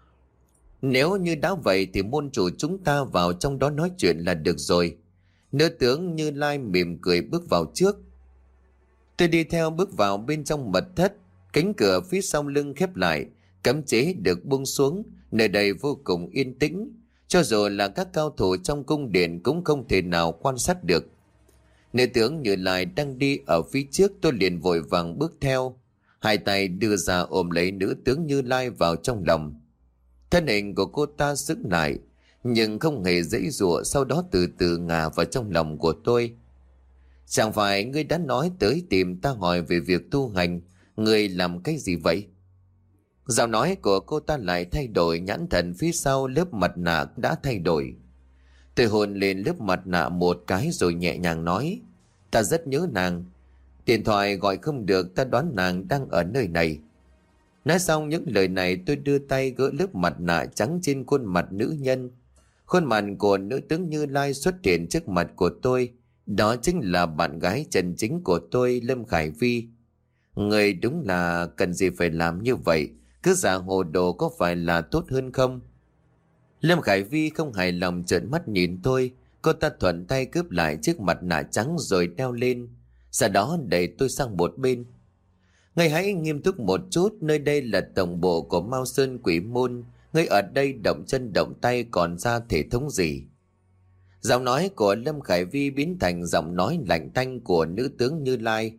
"Nếu như đã vậy thì môn chủ chúng ta vào trong đó nói chuyện là được rồi." Nữ tướng Như Lai mỉm cười bước vào trước. Tôi đi theo bước vào bên trong mật thất. Cánh cửa phía sau lưng khép lại, cấm chế được buông xuống. Nơi đây vô cùng yên tĩnh, cho dù là các cao thủ trong cung điện cũng không thể nào quan sát được. Nữ tướng Như Lai đang đi ở phía trước, tôi liền vội vàng bước theo, hai tay đưa ra ôm lấy nữ tướng Như Lai vào trong lòng. Thân hình của cô ta sững lại, nhưng không hề giãy giụa, sau đó từ từ ngả vào trong lòng của tôi. Chẳng phải ngươi đã nói tới tìm ta hỏi về việc tu hành, ngươi làm cái gì vậy? Giọng nói của cô ta lại thay đổi, nhãn thần phía sau lớp mặt nạ đã thay đổi. Tôi hôn lên lớp mặt nạ một cái rồi nhẹ nhàng nói, ta rất nhớ nàng. Điện thoại gọi không được, ta đoán nàng đang ở nơi này. Nói xong những lời này, tôi đưa tay gỡ lớp mặt nạ trắng trên khuôn mặt nữ nhân. Khuôn mặt của nữ tướng Như Lai xuất hiện trước mặt của tôi. Đó chính là bạn gái chân chính của tôi, Lâm Khải Vi. Người đúng là cần gì phải làm như vậy, cứ giả hồ đồ có phải là tốt hơn không? Lâm Khải Vi không hài lòng trợn mắt nhìn tôi. Cô ta thuận tay cướp lại chiếc mặt nạ trắng rồi đeo lên, sau đó đẩy tôi sang một bên. Ngươi hãy nghiêm túc một chút, nơi đây là tổng bộ của Mao Sơn Quỷ Môn. Ngươi ở đây động chân động tay còn ra thể thống gì? Giọng nói của Lâm Khải Vi biến thành giọng nói lạnh tanh của nữ tướng Như Lai.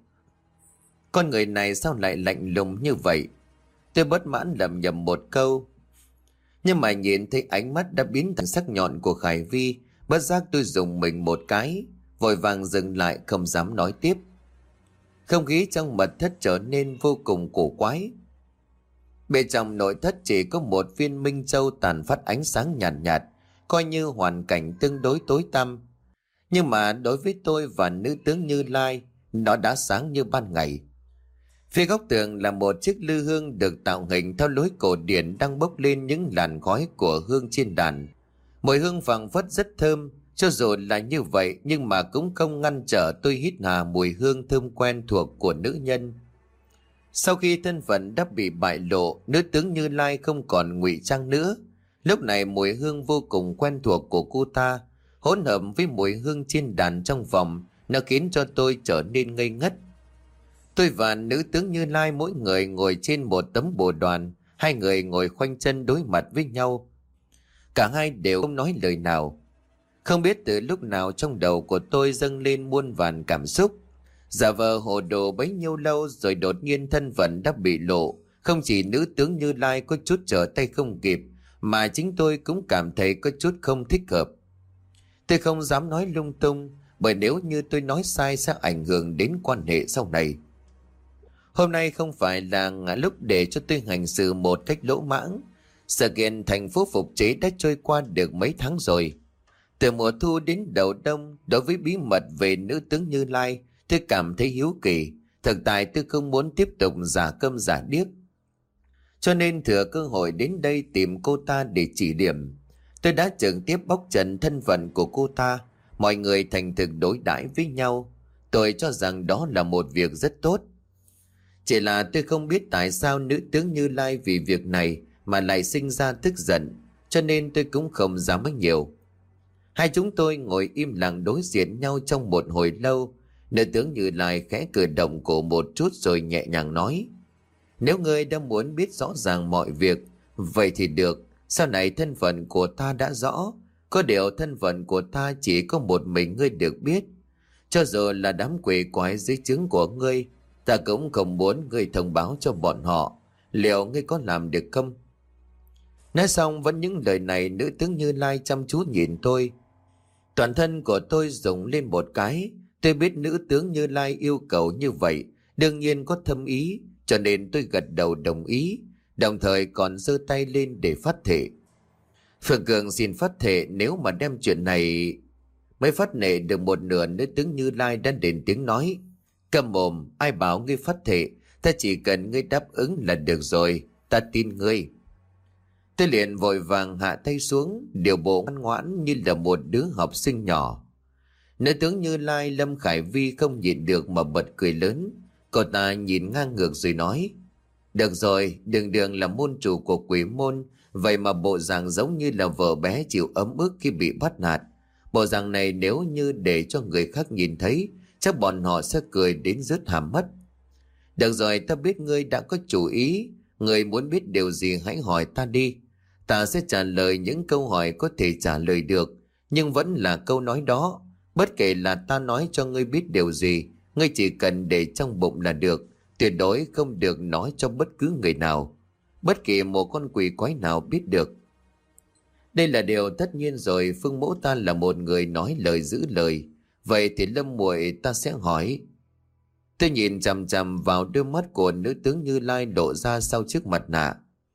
Con người này sao lại lạnh lùng như vậy? Tôi bất mãn lẩm nhẩm một câu. Nhưng mà nhìn thấy ánh mắt đã biến thành sắc nhọn của Khải Vi, bất giác tôi dùng mình một cái, vội vàng dừng lại không dám nói tiếp. Không khí trong mật thất trở nên vô cùng cổ quái. Bên trong nội thất chỉ có một viên minh châu tàn phát ánh sáng nhạt nhạt, coi như hoàn cảnh tương đối tối tăm. Nhưng mà đối với tôi và nữ tướng Như Lai, nó đã sáng như ban ngày. Phía góc tường là một chiếc lư hương được tạo hình theo lối cổ điển đang bốc lên những làn khói của hương trên đàn. Mùi hương phảng phất rất thơm. Cho dù là như vậy nhưng mà cũng không ngăn trở tôi hít hà mùi hương thơm quen thuộc của nữ nhân. Sau khi thân phận đã bị bại lộ, nữ tướng Như Lai không còn ngụy trang nữa. Lúc này mùi hương vô cùng quen thuộc của cô ta hỗn hợp với mùi hương trên đàn trong phòng, nó khiến cho tôi trở nên ngây ngất. Tôi và nữ tướng Như Lai mỗi người ngồi trên một tấm bồ đoàn, hai người ngồi khoanh chân đối mặt với nhau. Cả hai đều không nói lời nào. Không biết từ lúc nào trong đầu của tôi dâng lên muôn vàn cảm xúc. Giả vờ hồ đồ bấy nhiêu lâu rồi đột nhiên thân phận đã bị lộ. Không chỉ nữ tướng Như Lai có chút trở tay không kịp, mà chính tôi cũng cảm thấy có chút không thích hợp. Tôi không dám nói lung tung, bởi nếu như tôi nói sai sẽ ảnh hưởng đến quan hệ sau này. Hôm nay không phải là lúc để cho tôi hành xử một cách lỗ mãng. Sự kiện thành phố phục chế đã trôi qua được mấy tháng rồi. Từ mùa thu đến đầu đông, đối với bí mật về nữ tướng Như Lai, tôi cảm thấy hiếu kỳ. Thực tại tôi không muốn tiếp tục giả câm giả điếc. Cho nên thừa cơ hội đến đây tìm cô ta để chỉ điểm. Tôi đã trực tiếp bóc trần thân phận của cô ta. Mọi người thành thực đối đãi với nhau. Tôi cho rằng đó là một việc rất tốt. Chỉ là tôi không biết tại sao nữ tướng Như Lai vì việc này mà lại sinh ra tức giận. Cho nên tôi cũng không dám nói nhiều. Hai chúng tôi ngồi im lặng đối diện nhau trong một hồi lâu. Nữ tướng Như Lai khẽ cử động cổ một chút rồi nhẹ nhàng nói: Nếu ngươi đã muốn biết rõ ràng mọi việc, vậy thì được. Sau này thân phận của ta đã rõ. Có điều thân phận của ta chỉ có một mình ngươi được biết. Cho dù là đám quỷ quái dưới trướng của ngươi, ta cũng không muốn ngươi thông báo cho bọn họ. Liệu ngươi có làm được không? Nói xong vẫn những lời này, nữ tướng Như Lai chăm chú nhìn tôi. Toàn thân của tôi rùng lên một cái. Tôi biết nữ tướng Như Lai yêu cầu như vậy đương nhiên có thâm ý, cho nên tôi gật đầu đồng ý, đồng thời còn giơ tay lên để phát thệ. Phượng Cường xin phát thệ nếu mà đem chuyện này. Mới phát nệ được một nửa, nữ tướng Như Lai đã đến tiếng nói: Cầm mồm, ai bảo ngươi phát thệ, ta chỉ cần ngươi đáp ứng là được rồi, ta tin ngươi. Tôi liền vội vàng hạ tay xuống, điều bộ ngoan ngoãn như là một đứa học sinh nhỏ. Nữ tướng Như Lai Lâm Khải Vi không nhịn được mà bật cười lớn. Cô ta nhìn ngang ngược rồi nói: Được rồi, đường đường là môn chủ của quỷ môn, vậy mà bộ dạng giống như là vợ bé chịu ấm ức khi bị bắt nạt. Bộ dạng này nếu như để cho người khác nhìn thấy, chắc bọn họ sẽ cười đến rớt hàm mất. Được rồi, ta biết ngươi đã có chủ ý. Ngươi muốn biết điều gì hãy hỏi ta đi. Ta sẽ trả lời những câu hỏi có thể trả lời được. Nhưng vẫn là câu nói đó. Bất kể là ta nói cho ngươi biết điều gì, ngươi chỉ cần để trong bụng là được. Tuyệt đối không được nói cho bất cứ người nào. Bất kỳ một con quỷ quái nào biết được. Đây là điều tất nhiên rồi, Phương mẫu ta là một người nói lời giữ lời. Vậy thì Lâm muội ta sẽ hỏi. Tôi nhìn chằm chằm vào đôi mắt của nữ tướng Như Lai lộ ra sau chiếc mặt nạ.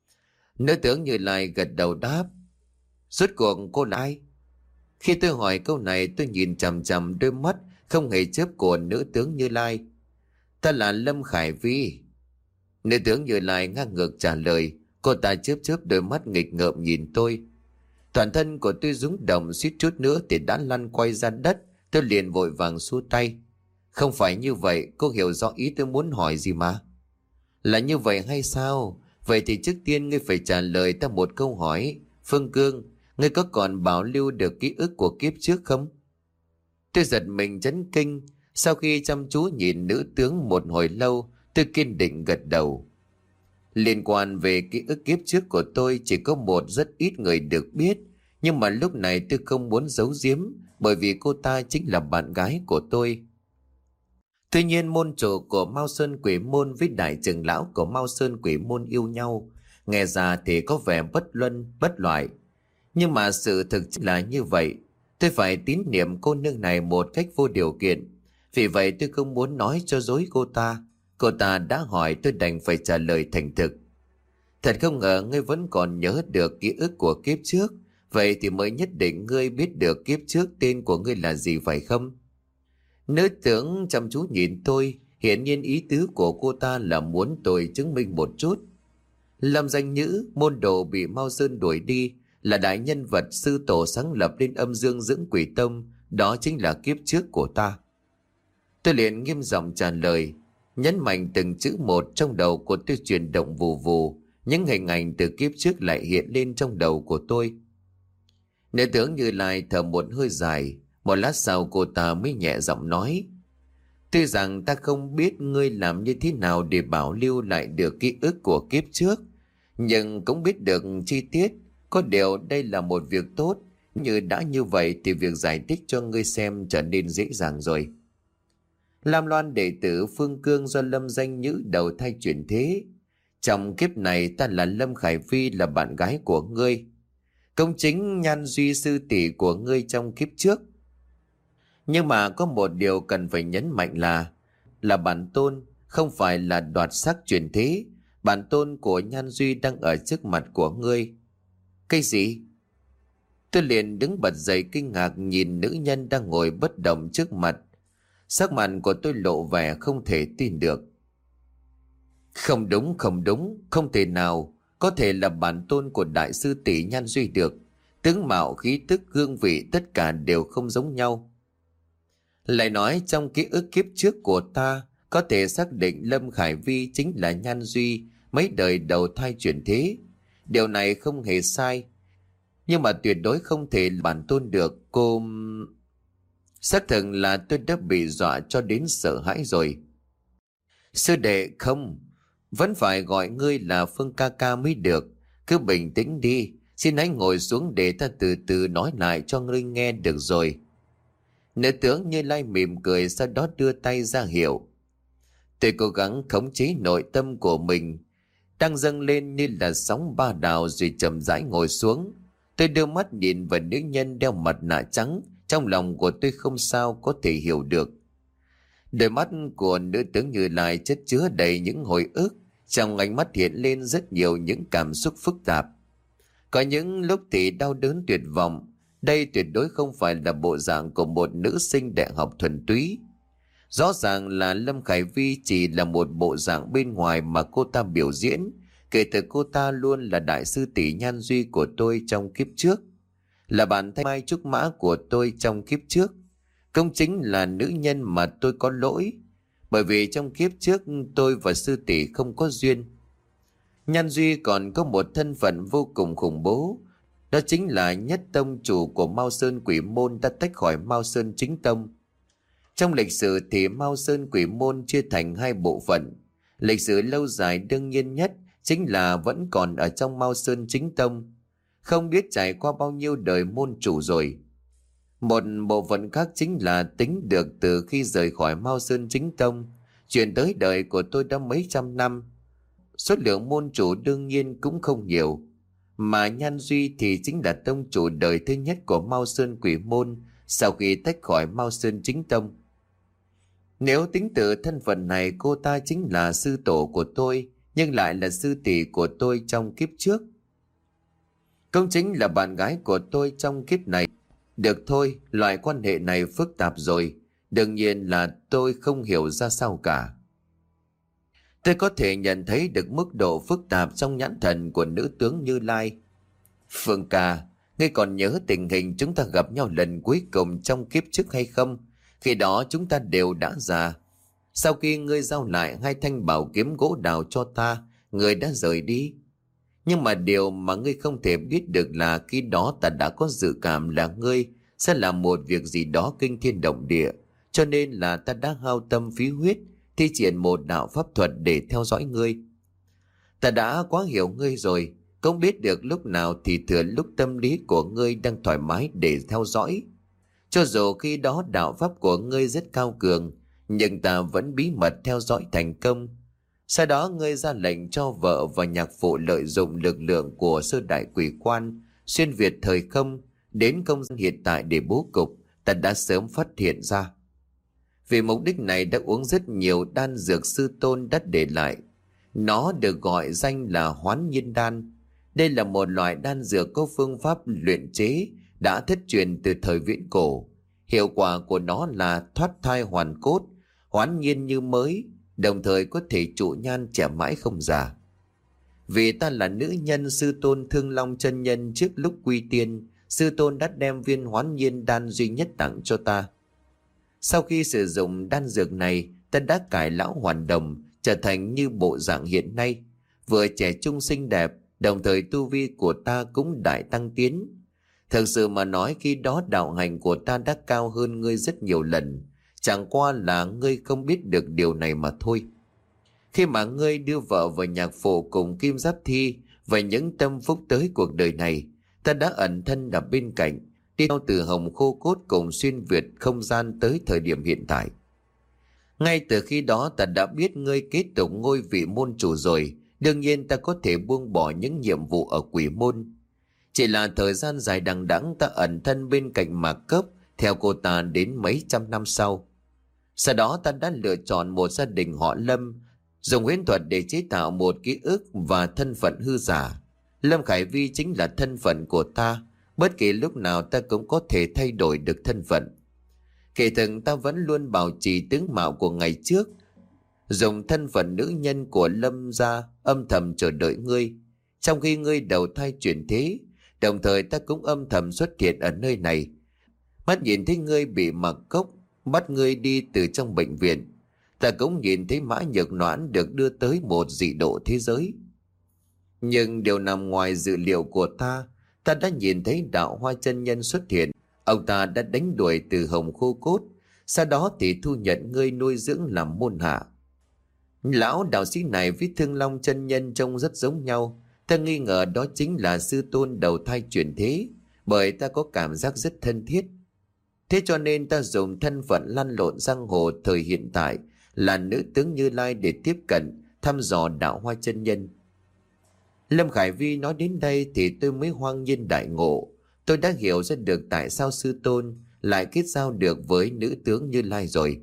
Nữ tướng Như Lai gật đầu đáp. Rốt cuộc cô là ai? Khi tôi hỏi câu này, tôi nhìn chằm chằm đôi mắt không hề chớp của nữ tướng Như Lai. Ta là Lâm Khải Vi. Nữ tướng Như Lai ngang ngược trả lời. Cô ta chớp chớp đôi mắt nghịch ngợm nhìn tôi. Toàn thân của tôi rung động, suýt chút nữa thì đã lăn quay ra đất. Tôi liền vội vàng xua tay. Không phải như vậy, cô hiểu rõ ý tôi muốn hỏi gì mà. Là như vậy hay sao? Vậy thì trước tiên ngươi phải trả lời ta một câu hỏi. Phương Cương, ngươi có còn bảo lưu được ký ức của kiếp trước không? Tôi giật mình chấn kinh. Sau khi chăm chú nhìn nữ tướng một hồi lâu, tôi kiên định gật đầu. Liên quan về ký ức kiếp trước của tôi chỉ có một rất ít người được biết. Nhưng mà lúc này tôi không muốn giấu giếm, bởi vì cô ta chính là bạn gái của tôi. Tuy nhiên môn chủ của Mao Sơn Quỷ Môn với đại trưởng lão của Mao Sơn Quỷ Môn yêu nhau. Nghe ra thì có vẻ bất luân, bất loại. Nhưng mà sự thực là như vậy. Tôi phải tín niệm cô nương này một cách vô điều kiện. Vì vậy tôi không muốn nói cho dối cô ta. Cô ta đã hỏi, tôi đành phải trả lời thành thực. Thật không ngờ ngươi vẫn còn nhớ được ký ức của kiếp trước. Vậy thì mới nhất định ngươi biết được kiếp trước tên của ngươi là gì phải không? Nữ tướng chăm chú nhìn tôi. Hiển nhiên ý tứ của cô ta là muốn tôi chứng minh một chút. Lâm Danh Nhữ, môn đồ bị Mao Sơn đuổi đi, là đại nhân vật sư tổ sáng lập lên Âm Dương Dưỡng Quỷ Tông. Đó chính là kiếp trước của ta. Tôi liền nghiêm giọng trả lời, nhấn mạnh từng chữ một. Trong đầu của tôi chuyển động vù vù. Những hình ảnh từ kiếp trước lại hiện lên trong đầu của tôi. Nữ tướng Như Lai thở một hơi dài. Một lát sau cô ta mới nhẹ giọng nói, tuy rằng ta không biết ngươi làm như thế nào để bảo lưu lại được ký ức của kiếp trước, nhưng cũng biết được chi tiết. Có điều đây là một việc tốt. Như đã như vậy thì việc giải thích cho ngươi xem trở nên dễ dàng rồi. Lam Loan đệ tử Phương Cương do Lâm Danh Nhữ đầu thai chuyển thế. Trong kiếp này ta là Lâm Khải Phi, là bạn gái của ngươi. Công chính Nhan Duy sư tỷ của ngươi trong kiếp trước. Nhưng mà có một điều cần phải nhấn mạnh là Là bản tôn, không phải là đoạt xác chuyển thế. Bản tôn của Nhan Duy đang ở trước mặt của ngươi. Cái gì? Tôi liền đứng bật dậy kinh ngạc nhìn nữ nhân đang ngồi bất động trước mặt. Sắc mặt của tôi lộ vẻ không thể tin được. Không đúng, không đúng, không thể nào có thể là bản tôn của đại sư tỷ Nhan Duy được. Tướng mạo, khí tức, hương vị tất cả đều không giống nhau. Lại nói trong ký ức kiếp trước của ta, có thể xác định Lâm Khải Vi chính là Nhan Duy mấy đời đầu thai chuyển thế. Điều này không hề sai. Nhưng mà tuyệt đối không thể bản tôn được. Cô... Xác thực là tôi đã bị dọa cho đến sợ hãi rồi. Sư đệ không, vẫn phải gọi ngươi là Phương ca ca mới được. Cứ bình tĩnh đi. Xin hãy ngồi xuống để ta từ từ nói lại cho ngươi nghe được rồi. Nữ tướng Như Lai mỉm cười, sau đó đưa tay ra hiệu. Tôi cố gắng khống chế nội tâm của mình đang dâng lên như là sóng ba đào, rồi chậm rãi ngồi xuống. Tôi đưa mắt nhìn vào nữ nhân đeo mặt nạ trắng. Trong lòng của tôi không sao có thể hiểu được. Đôi mắt của nữ tướng Như Lai chất chứa đầy những hồi ức. Trong ánh mắt hiện lên rất nhiều những cảm xúc phức tạp. Có những lúc thì đau đớn tuyệt vọng. Đây tuyệt đối không phải là bộ dạng của một nữ sinh đại học thuần túy. Rõ ràng là Lâm Khải Vi chỉ là một bộ dạng bên ngoài mà cô ta biểu diễn. Kể từ cô ta luôn là đại sư tỷ Nhan Duy của tôi trong kiếp trước, là bạn thanh mai trúc mã của tôi trong kiếp trước. Công chính là nữ nhân mà tôi có lỗi, bởi vì trong kiếp trước tôi và sư tỷ không có duyên. Nhan Duy còn có một thân phận vô cùng khủng bố. Đó chính là nhất tông chủ của Mao Sơn Quỷ Môn đã tách khỏi Mao Sơn Chính Tông. Trong lịch sử thì Mao Sơn Quỷ Môn chia thành hai bộ phận. Lịch sử lâu dài đương nhiên nhất chính là vẫn còn ở trong Mao Sơn Chính Tông. Không biết trải qua bao nhiêu đời môn chủ rồi. Một bộ phận khác chính là tính được từ khi rời khỏi Mao Sơn Chính Tông, chuyển tới đời của tôi đã mấy trăm năm. Số lượng môn chủ đương nhiên cũng không nhiều. Mà Nhan Duy thì chính là tông chủ đời thứ nhất của Mao Sơn Quỷ Môn sau khi tách khỏi Mao Sơn Chính Tông. Nếu tính từ thân phận này, cô ta chính là sư tổ của tôi, nhưng lại là sư tỷ của tôi trong kiếp trước. Cũng chính là bạn gái của tôi trong kiếp này. Được thôi, loại quan hệ này phức tạp rồi. Đương nhiên là tôi không hiểu ra sao cả. Tôi có thể nhận thấy được mức độ phức tạp trong nhãn thần của nữ tướng Như Lai. Phương ca, ngươi còn nhớ tình hình chúng ta gặp nhau lần cuối cùng trong kiếp trước hay không? Khi đó chúng ta đều đã già. Sau khi ngươi giao lại hai thanh bảo kiếm gỗ đào cho ta, ngươi đã rời đi. Nhưng mà điều mà ngươi không thể biết được là khi đó ta đã có dự cảm là ngươi sẽ làm một việc gì đó kinh thiên động địa. Cho nên là ta đã hao tâm phí huyết, thi triển một đạo pháp thuật để theo dõi ngươi. Ta đã quá hiểu ngươi rồi, không biết được lúc nào thì thừa lúc tâm lý của ngươi đang thoải mái để theo dõi. Cho dù khi đó đạo pháp của ngươi rất cao cường, nhưng ta vẫn bí mật theo dõi thành công. Sau đó ngươi ra lệnh cho vợ và nhạc phụ lợi dụng lực lượng của sơ đại quỷ quan, xuyên việt thời không, đến công dân hiện tại để bố cục, ta đã sớm phát hiện ra. Vì mục đích này đã uống rất nhiều đan dược sư tôn đã để lại. Nó được gọi danh là Hoán Nhiên Đan. Đây là một loại đan dược có phương pháp luyện chế đã thất truyền từ thời viễn cổ. Hiệu quả của nó là thoát thai hoàn cốt, hoán nhiên như mới, đồng thời có thể trụ nhan trẻ mãi không già. Vì ta là nữ nhân, sư tôn Thương Long chân nhân trước lúc quy tiên, sư tôn đã đem viên hoán nhiên đan duy nhất tặng cho ta. Sau khi sử dụng đan dược này, ta đã cải lão hoàn đồng, trở thành như bộ dạng hiện nay, vừa trẻ trung xinh đẹp, đồng thời tu vi của ta cũng đại tăng tiến. Thực sự mà nói, khi đó đạo hành của ta đã cao hơn ngươi rất nhiều lần, chẳng qua là ngươi không biết được điều này mà thôi. Khi mà ngươi đưa vợ và nhạc phụ cùng Kim Giáp Thi và những tâm phúc tới cuộc đời này, ta đã ẩn thân ở bên cạnh, đi theo từ hồng khô cốt cùng xuyên việt không gian tới thời điểm hiện tại. Ngay từ khi đó ta đã biết ngươi kết tục ngôi vị môn chủ rồi, đương nhiên ta có thể buông bỏ những nhiệm vụ ở quỷ môn. Chỉ là thời gian dài đằng đẵng ta ẩn thân bên cạnh Mạc Cấp theo cô ta đến mấy trăm năm sau. Sau đó ta đã lựa chọn một gia đình họ Lâm, dùng huyễn thuật để chế tạo một ký ức và thân phận hư giả. Lâm Khải Vi chính là thân phận của ta, bất kỳ lúc nào ta cũng có thể thay đổi được thân phận. Kể từng ta vẫn luôn bảo trì tướng mạo của ngày trước, dùng thân phận nữ nhân của Lâm gia âm thầm chờ đợi ngươi, trong khi ngươi đầu thai chuyển thế. Đồng thời ta cũng âm thầm xuất hiện ở nơi này, mắt nhìn thấy ngươi bị Mặc Cốc bắt ngươi đi từ trong bệnh viện. Ta cũng nhìn thấy Mã Nhược Noãn được đưa tới một dị độ thế giới. Nhưng điều nằm ngoài dự liệu của ta, ta đã nhìn thấy Đạo Hoa chân nhân xuất hiện. Ông ta đã đánh đuổi từ hồng khô cốt, sau đó thì thu nhận ngươi nuôi dưỡng làm môn hạ. Lão đạo sĩ này với Thương Long chân nhân trông rất giống nhau. Ta nghi ngờ đó chính là sư tôn đầu thai chuyển thế, bởi ta có cảm giác rất thân thiết. Thế cho nên ta dùng thân phận lăn lộn giang hồ thời hiện tại là nữ tướng Như Lai để tiếp cận, thăm dò Đạo Hoa chân nhân. Lâm Khải Vi nói đến đây thì tôi mới hoang nhiên đại ngộ. Tôi đã hiểu ra được tại sao sư tôn lại kết giao được với nữ tướng Như Lai rồi.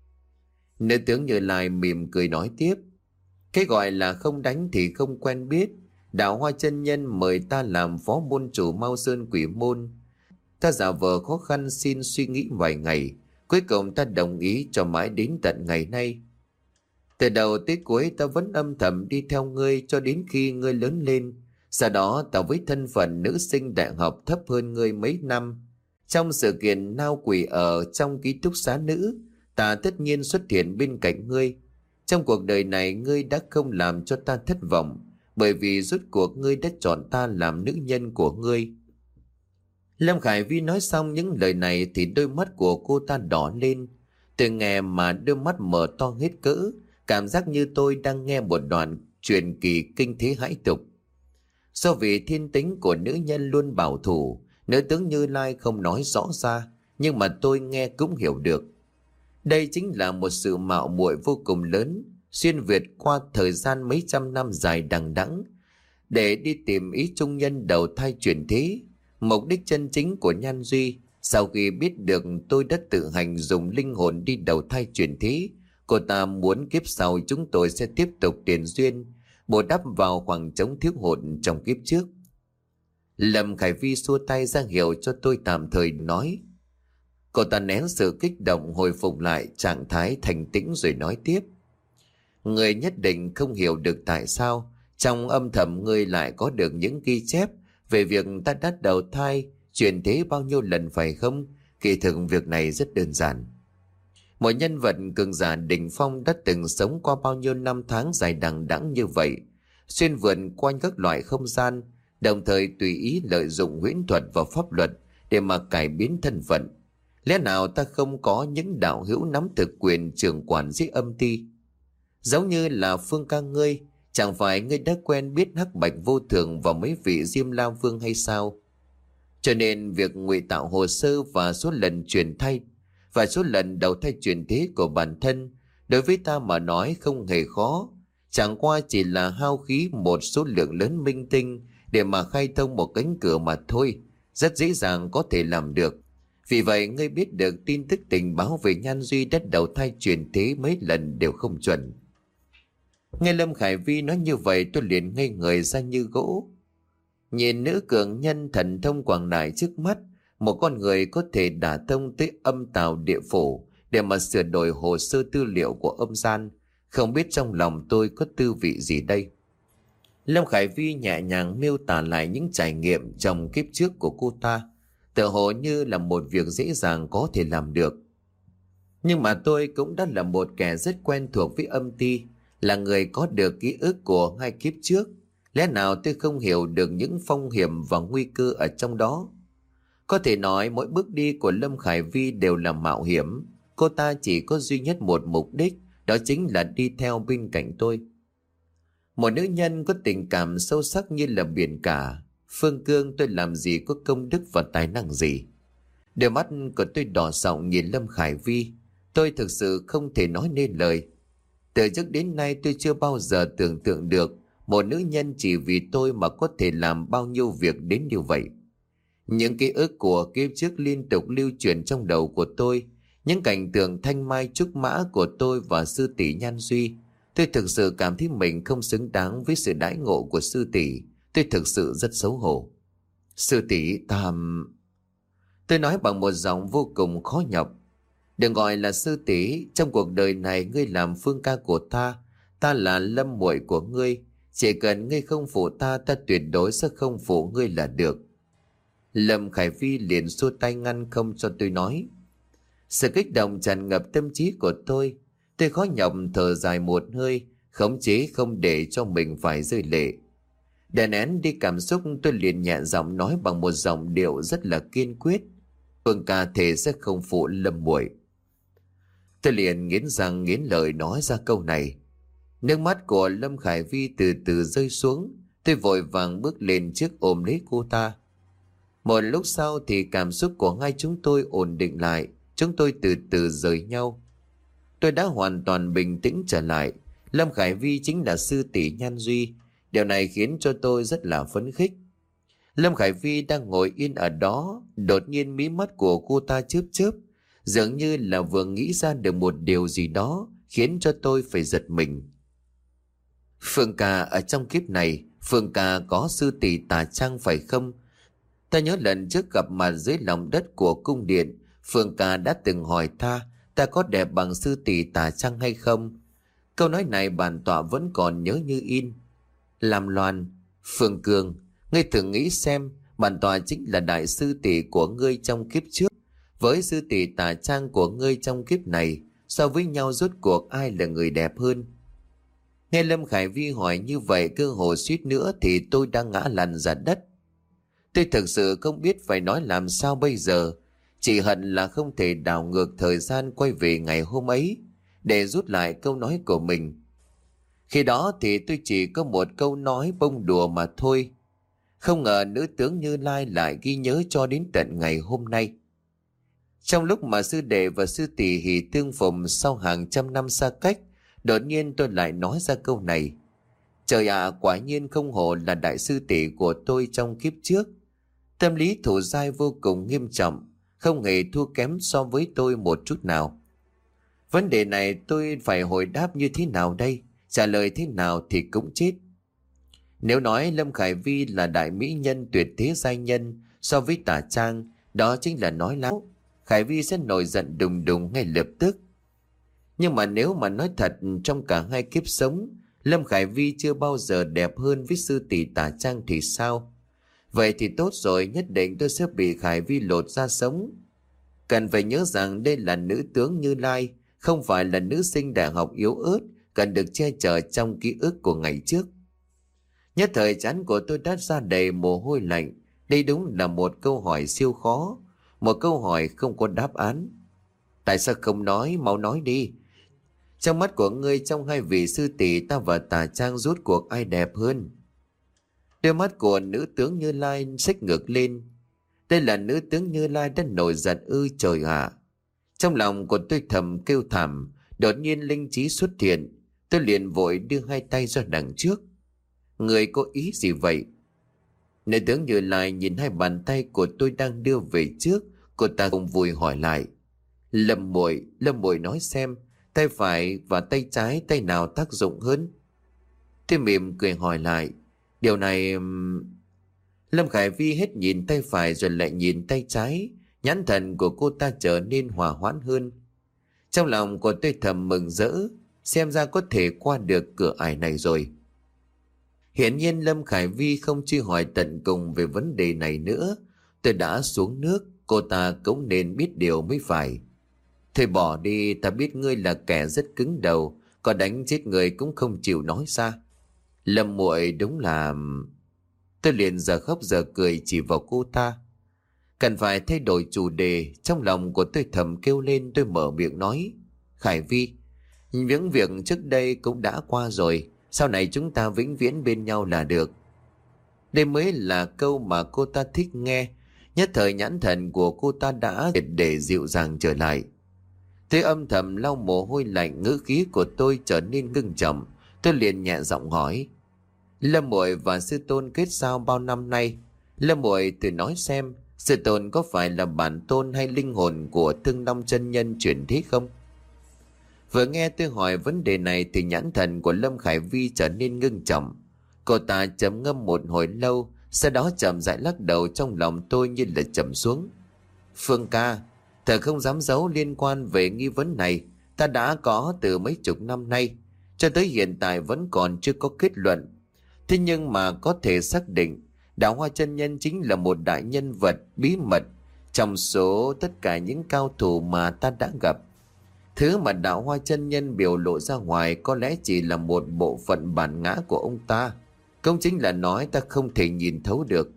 Nữ tướng Như Lai mỉm cười nói tiếp. Cái gọi là không đánh thì không quen biết. Đạo Hoa chân nhân mời ta làm phó môn chủ Mao Sơn Quỷ Môn. Ta giả vờ khó khăn xin suy nghĩ vài ngày. Cuối cùng ta đồng ý cho mãi đến tận ngày nay. Từ đầu tới cuối ta vẫn âm thầm đi theo ngươi cho đến khi ngươi lớn lên. Sau đó ta với thân phận nữ sinh đại học thấp hơn ngươi mấy năm. Trong sự kiện nao quỷ ở trong ký túc xá nữ, ta tất nhiên xuất hiện bên cạnh ngươi. Trong cuộc đời này ngươi đã không làm cho ta thất vọng, bởi vì rốt cuộc ngươi đã chọn ta làm nữ nhân của ngươi. Lâm Khải Vi nói xong những lời này thì đôi mắt của cô ta đỏ lên. Tôi nghe mà đôi mắt mở to hết cỡ, cảm giác như tôi đang nghe một đoạn truyền kỳ kinh thế hãi tục. Do vì thiên tính của nữ nhân luôn bảo thủ, nữ tướng Như Lai không nói rõ ra, nhưng mà tôi nghe cũng hiểu được. Đây chính là một sự mạo muội vô cùng lớn, xuyên việt qua thời gian mấy trăm năm dài đằng đẵng. để đi tìm ý trung nhân đầu thai chuyển thế. Mục đích chân chính của Nhan Duy, sau khi biết được tôi đã tự hành dùng linh hồn đi đầu thai chuyển thế, cô ta muốn kiếp sau chúng tôi sẽ tiếp tục tiền duyên, bù đắp vào khoảng trống thiếu hụt trong kiếp trước. Lâm Khải Vi xua tay ra hiệu cho tôi tạm thời nói. Cô ta nén sự kích động, hồi phục lại trạng thái thành tĩnh rồi nói tiếp. Người nhất định không hiểu được tại sao trong âm thầm ngươi lại có được những ghi chép về việc ta đã đầu thai chuyển thế bao nhiêu lần phải không? Kỳ thực việc này rất đơn giản. Một nhân vật cường giả đỉnh phong đã từng sống qua bao nhiêu năm tháng dài đằng đẵng như vậy, xuyên vượt quanh các loại không gian, đồng thời tùy ý lợi dụng huyễn thuật và pháp luật để mà cải biến thân phận. Lẽ nào ta không có những đạo hữu nắm thực quyền trưởng quản dưới âm ty? Giống như là Phương ca ngươi, chẳng phải ngươi đã quen biết Hắc Bạch Vô Thường và mấy vị Diêm La Vương hay sao? Cho nên việc ngụy tạo hồ sơ và số lần chuyển thay và số lần đầu thai chuyển thế của bản thân đối với ta mà nói không hề khó, chẳng qua chỉ là hao khí một số lượng lớn minh tinh để mà khai thông một cánh cửa mà thôi, rất dễ dàng có thể làm được. Vì vậy ngươi biết được tin tức tình báo về Nhan Duy đất đầu thai chuyển thế mấy lần đều không chuẩn. Nghe Lâm Khải Vi nói như vậy, tôi liền ngây người ra như gỗ. Nhìn nữ cường nhân thần thông quảng đại trước mắt, một con người có thể đả thông tới âm tào địa phủ để mà sửa đổi hồ sơ tư liệu của âm gian, không biết trong lòng tôi có tư vị gì đây. Lâm Khải Vi nhẹ nhàng miêu tả lại những trải nghiệm trong kiếp trước của cô ta, tựa hồ như là một việc dễ dàng có thể làm được. Nhưng mà tôi cũng đã là một kẻ rất quen thuộc với âm ty, là người có được ký ức của hai kiếp trước. Lẽ nào tôi không hiểu được những phong hiểm và nguy cơ ở trong đó? Có thể nói mỗi bước đi của Lâm Khải Vi đều là mạo hiểm. Cô ta chỉ có duy nhất một mục đích, đó chính là đi theo bên cạnh tôi. Một nữ nhân có tình cảm sâu sắc như là biển cả. Phương Cương, tôi làm gì có công đức và tài năng gì? Đôi mắt của tôi đỏ sọng nhìn Lâm Khải Vi. Tôi thực sự không thể nói nên lời. Từ trước đến nay tôi chưa bao giờ tưởng tượng được một nữ nhân chỉ vì tôi mà có thể làm bao nhiêu việc đến như vậy. Những ký ức của kiếp trước liên tục lưu truyền trong đầu của tôi. Những cảnh tượng thanh mai trúc mã của tôi và sư tỷ Nhan Duy. Tôi thực sự cảm thấy mình không xứng đáng với sự đãi ngộ của sư tỷ. Tôi thực sự rất xấu hổ. Sư tỷ ta... Tôi nói bằng một giọng vô cùng khó nhọc. Đừng gọi là sư tỷ, trong cuộc đời này ngươi làm Phương ca của ta, ta là Lâm muội của ngươi. Chỉ cần ngươi không phụ ta, ta tuyệt đối sẽ không phụ ngươi là được. Lâm Khải Vi liền xua tay ngăn không cho tôi nói. Sự kích động tràn ngập tâm trí của tôi. Tôi khó nhọc thở dài một hơi, khống chế không để cho mình phải rơi lệ. Đè nén đi cảm xúc, tôi liền nhẹ giọng nói bằng một giọng điệu rất là kiên quyết. Phương ca thề sẽ không phụ Lâm muội. Tôi liền nghiến răng nghiến lợi nói ra câu này. Nước mắt của Lâm Khải Vi từ từ rơi xuống. Tôi vội vàng bước lên trước ôm lấy cô ta. Một lúc sau thì cảm xúc của hai chúng tôi ổn định lại. Chúng tôi từ từ rời nhau. Tôi đã hoàn toàn bình tĩnh trở lại. Lâm Khải Vi chính là sư tỷ Nhan Duy. Điều này khiến cho tôi rất là phấn khích. Lâm Khải Vi đang ngồi yên ở đó. Đột nhiên mí mắt của cô ta chớp chớp, dường như là vừa nghĩ ra được một điều gì đó khiến cho tôi phải giật mình. Phương ca, ở trong kiếp này Phương ca có sư tỷ Tà Trang phải không? Ta nhớ lần trước gặp mặt dưới lòng đất của cung điện, Phương ca đã từng hỏi ta ta có đẹp bằng sư tỷ Tà Trang hay không. Câu nói này bản tọa vẫn còn nhớ như in. Làm Loan, Phương Cương, ngươi thử nghĩ xem, bản tọa chính là đại sư tỷ của ngươi trong kiếp trước, với sư tỷ Tà Trang của ngươi trong kiếp này, so với nhau rốt cuộc ai là người đẹp hơn? Nghe Lâm Khải Vi hỏi như vậy, cơ hồ suýt nữa thì tôi đang ngã lăn ra đất. Tôi thực sự không biết phải nói làm sao bây giờ. Chỉ hận là không thể đảo ngược thời gian quay về ngày hôm ấy để rút lại câu nói của mình. Khi đó thì tôi chỉ có một câu nói bông đùa mà thôi. Không ngờ nữ tướng Như Lai lại ghi nhớ cho đến tận ngày hôm nay. Trong lúc mà sư đệ và sư tỷ hỷ tương phùng sau hàng trăm năm xa cách, đột nhiên tôi lại nói ra câu này. Trời ạ, quả nhiên không hổ là đại sư tỷ của tôi trong kiếp trước. Tâm lý thủ dai vô cùng nghiêm trọng, không hề thua kém so với tôi một chút nào. Vấn đề này tôi phải hồi đáp như thế nào đây? Trả lời thế nào thì cũng chết. Nếu nói Lâm Khải Vi là đại mỹ nhân tuyệt thế giai nhân so với Tả Trang, đó chính là nói láo. Khải Vi sẽ nổi giận đùng đùng ngay lập tức. Nhưng mà nếu mà nói thật, trong cả hai kiếp sống, Lâm Khải Vi chưa bao giờ đẹp hơn với sư tỷ Tả Trang thì sao? Vậy thì tốt rồi, nhất định tôi sẽ bị Khải Vi lột ra sống. Cần phải nhớ rằng đây là nữ tướng Như Lai, không phải là nữ sinh đại học yếu ớt, cần được che chở trong ký ức của ngày trước. Nhất thời trán của tôi đã ra đầy mồ hôi lạnh. Đây đúng là một câu hỏi siêu khó, một câu hỏi không có đáp án. Tại sao không nói, mau nói đi. Trong mắt của ngươi, trong hai vị sư tỷ ta và Tả Trang rốt cuộc ai đẹp hơn? Đôi mắt của nữ tướng Như Lai xích ngược lên. Đây là nữ tướng Như Lai đã nổi giận ư trời ạ. Trong lòng của tôi thầm kêu thảm, đột nhiên linh trí xuất hiện. Tôi liền vội đưa hai tay ra đằng trước. Người có ý gì vậy? Nữ tướng Như Lai nhìn hai bàn tay của tôi đang đưa về trước, cô ta cũng vui hỏi lại. Lâm muội, Lâm muội nói xem, tay phải và tay trái tay nào tác dụng hơn? Tôi mỉm cười hỏi lại. Điều này... Lâm Khải Vi hết nhìn tay phải rồi lại nhìn tay trái. Nhãn thần của cô ta trở nên hòa hoãn hơn. Trong lòng của tôi thầm mừng rỡ, xem ra có thể qua được cửa ải này rồi. Hiển nhiên Lâm Khải Vi không truy hỏi tận cùng về vấn đề này nữa. Tôi đã xuống nước, cô ta cũng nên biết điều mới phải. Thôi bỏ đi, ta biết ngươi là kẻ rất cứng đầu, có đánh chết người cũng không chịu nói ra. Lâm muội đúng là... Tôi liền giờ khóc giờ cười chỉ vào cô ta. Cần phải thay đổi chủ đề. Trong lòng của tôi thầm kêu lên, tôi mở miệng nói. Khải Vi, những việc trước đây cũng đã qua rồi, sau này chúng ta vĩnh viễn bên nhau là được. Đây mới là câu mà cô ta thích nghe. Nhất thời nhãn thần của cô ta đã để dịu dàng trở lại. Tôi âm thầm lau mồ hôi lạnh, ngữ khí của tôi trở nên ngưng trọng. Tôi liền nhẹ giọng hỏi. Lâm muội và sư tôn kết giao bao năm nay? Lâm muội thử nói xem, sư tôn có phải là bản tôn hay linh hồn của Thương Long chân nhân chuyển thế không? Vừa nghe tôi hỏi vấn đề này thì nhãn thần của Lâm Khải Vi trở nên ngưng trọng. Cô ta trầm ngâm một hồi lâu, sau đó chậm rãi lắc đầu, trong lòng tôi như là trầm xuống. Phương ca, thật không dám giấu liên quan về nghi vấn này. Ta đã có từ mấy chục năm nay, cho tới hiện tại vẫn còn chưa có kết luận. Thế nhưng mà có thể xác định Đạo Hoa chân nhân chính là một đại nhân vật bí mật trong số tất cả những cao thủ mà ta đã gặp. Thứ mà Đạo Hoa chân nhân biểu lộ ra ngoài có lẽ chỉ là một bộ phận bản ngã của ông ta. Cũng chính là nói ta không thể nhìn thấu được.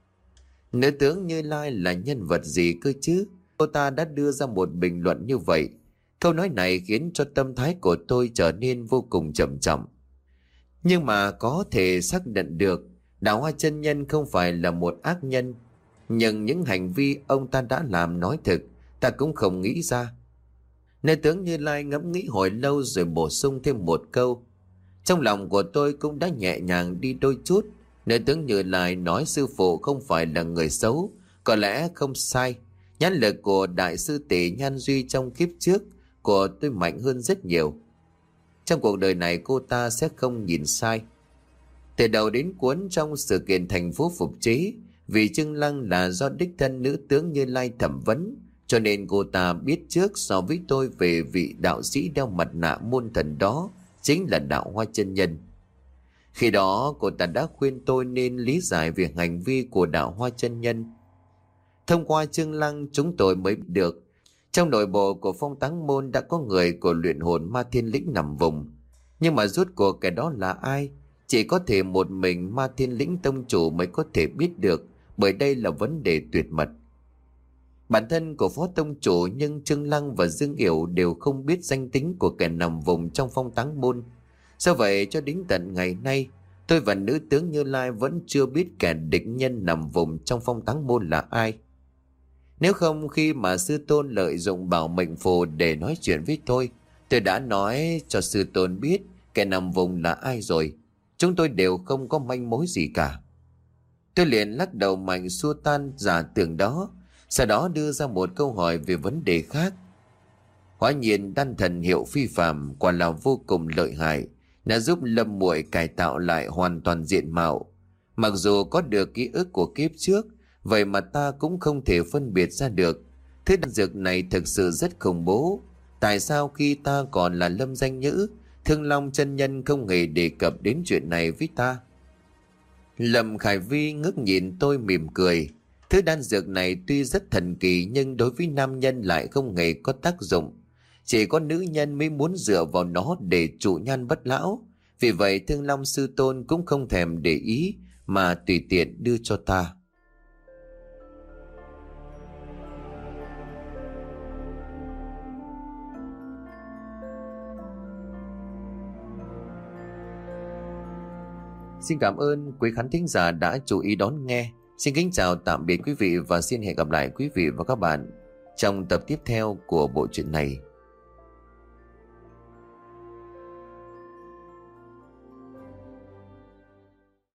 Nữ tướng Như Lai là nhân vật gì cơ chứ? Cô ta đã đưa ra một bình luận như vậy. Câu nói này khiến cho tâm thái của tôi trở nên vô cùng trầm trọng. Nhưng mà có thể xác định được Đạo Hoa chân nhân không phải là một ác nhân. Nhưng những hành vi ông ta đã làm nói thực, ta cũng không nghĩ ra. Nữ tướng Như Lai ngẫm nghĩ hồi lâu rồi bổ sung thêm một câu. Trong lòng của tôi cũng đã nhẹ nhàng đi đôi chút. Nữ tướng Như Lai nói sư phụ không phải là người xấu, có lẽ không sai. Nhãn lực của đại sư tỷ Nhan Duy trong kiếp trước của tôi mạnh hơn rất nhiều. Trong cuộc đời này cô ta sẽ không nhìn sai. Từ đầu đến cuối trong sự kiện thành phố phục chế, vì Trương Lăng là do đích thân nữ tướng Như Lai thẩm vấn, cho nên cô ta biết trước so với tôi về vị đạo sĩ đeo mặt nạ môn thần đó chính là Đạo Hoa chân nhân. Khi đó cô ta đã khuyên tôi nên lý giải về hành vi của Đạo Hoa chân nhân. Thông qua Trương Lăng chúng tôi mới biết được trong nội bộ của Phong Táng Môn đã có người của luyện hồn Ma Thiên Lĩnh nằm vùng. Nhưng mà rốt cuộc cái đó là ai? Chỉ có thể một mình Ma Thiên Lĩnh tông chủ mới có thể biết được, bởi đây là vấn đề tuyệt mật. Bản thân của Phó tông chủ nhưng Trương Lăng và Dương Yểu đều không biết danh tính của kẻ nằm vùng trong Phong Táng Môn. Do vậy cho đến tận ngày nay, tôi và nữ tướng Như Lai vẫn chưa biết kẻ địch nhân nằm vùng trong Phong Táng Môn là ai. Nếu không khi mà sư tôn lợi dụng bảo mệnh phù để nói chuyện với tôi, tôi đã nói cho sư tôn biết kẻ nằm vùng là ai rồi. chúng tôi đều không có manh mối gì cả. Tôi liền lắc đầu mạnh xua tan giả tưởng đó, sau đó đưa ra một câu hỏi về vấn đề khác. Hóa nhiên đan thần hiệu phi phàm quả là vô cùng lợi hại, đã giúp Lâm muội cải tạo lại hoàn toàn diện mạo. Mặc dù có được ký ức của kiếp trước, vậy mà ta cũng không thể phân biệt ra được. Thứ đan dược này thực sự rất khủng bố. Tại sao khi ta còn là Lâm danh nhữ, Thương Long chân nhân không hề đề cập đến chuyện này với ta? Lâm Khải Vi ngước nhìn tôi mỉm cười. Thứ đan dược này tuy rất thần kỳ nhưng đối với nam nhân lại không hề có tác dụng. Chỉ có nữ nhân mới muốn dựa vào nó để trụ nhan bất lão. Vì vậy Thương Long sư tôn cũng không thèm để ý mà tùy tiện đưa cho ta. Xin cảm ơn quý khán thính giả đã chú ý đón nghe. Xin kính chào tạm biệt quý vị và xin hẹn gặp lại quý vị và các bạn trong tập tiếp theo của bộ truyện này.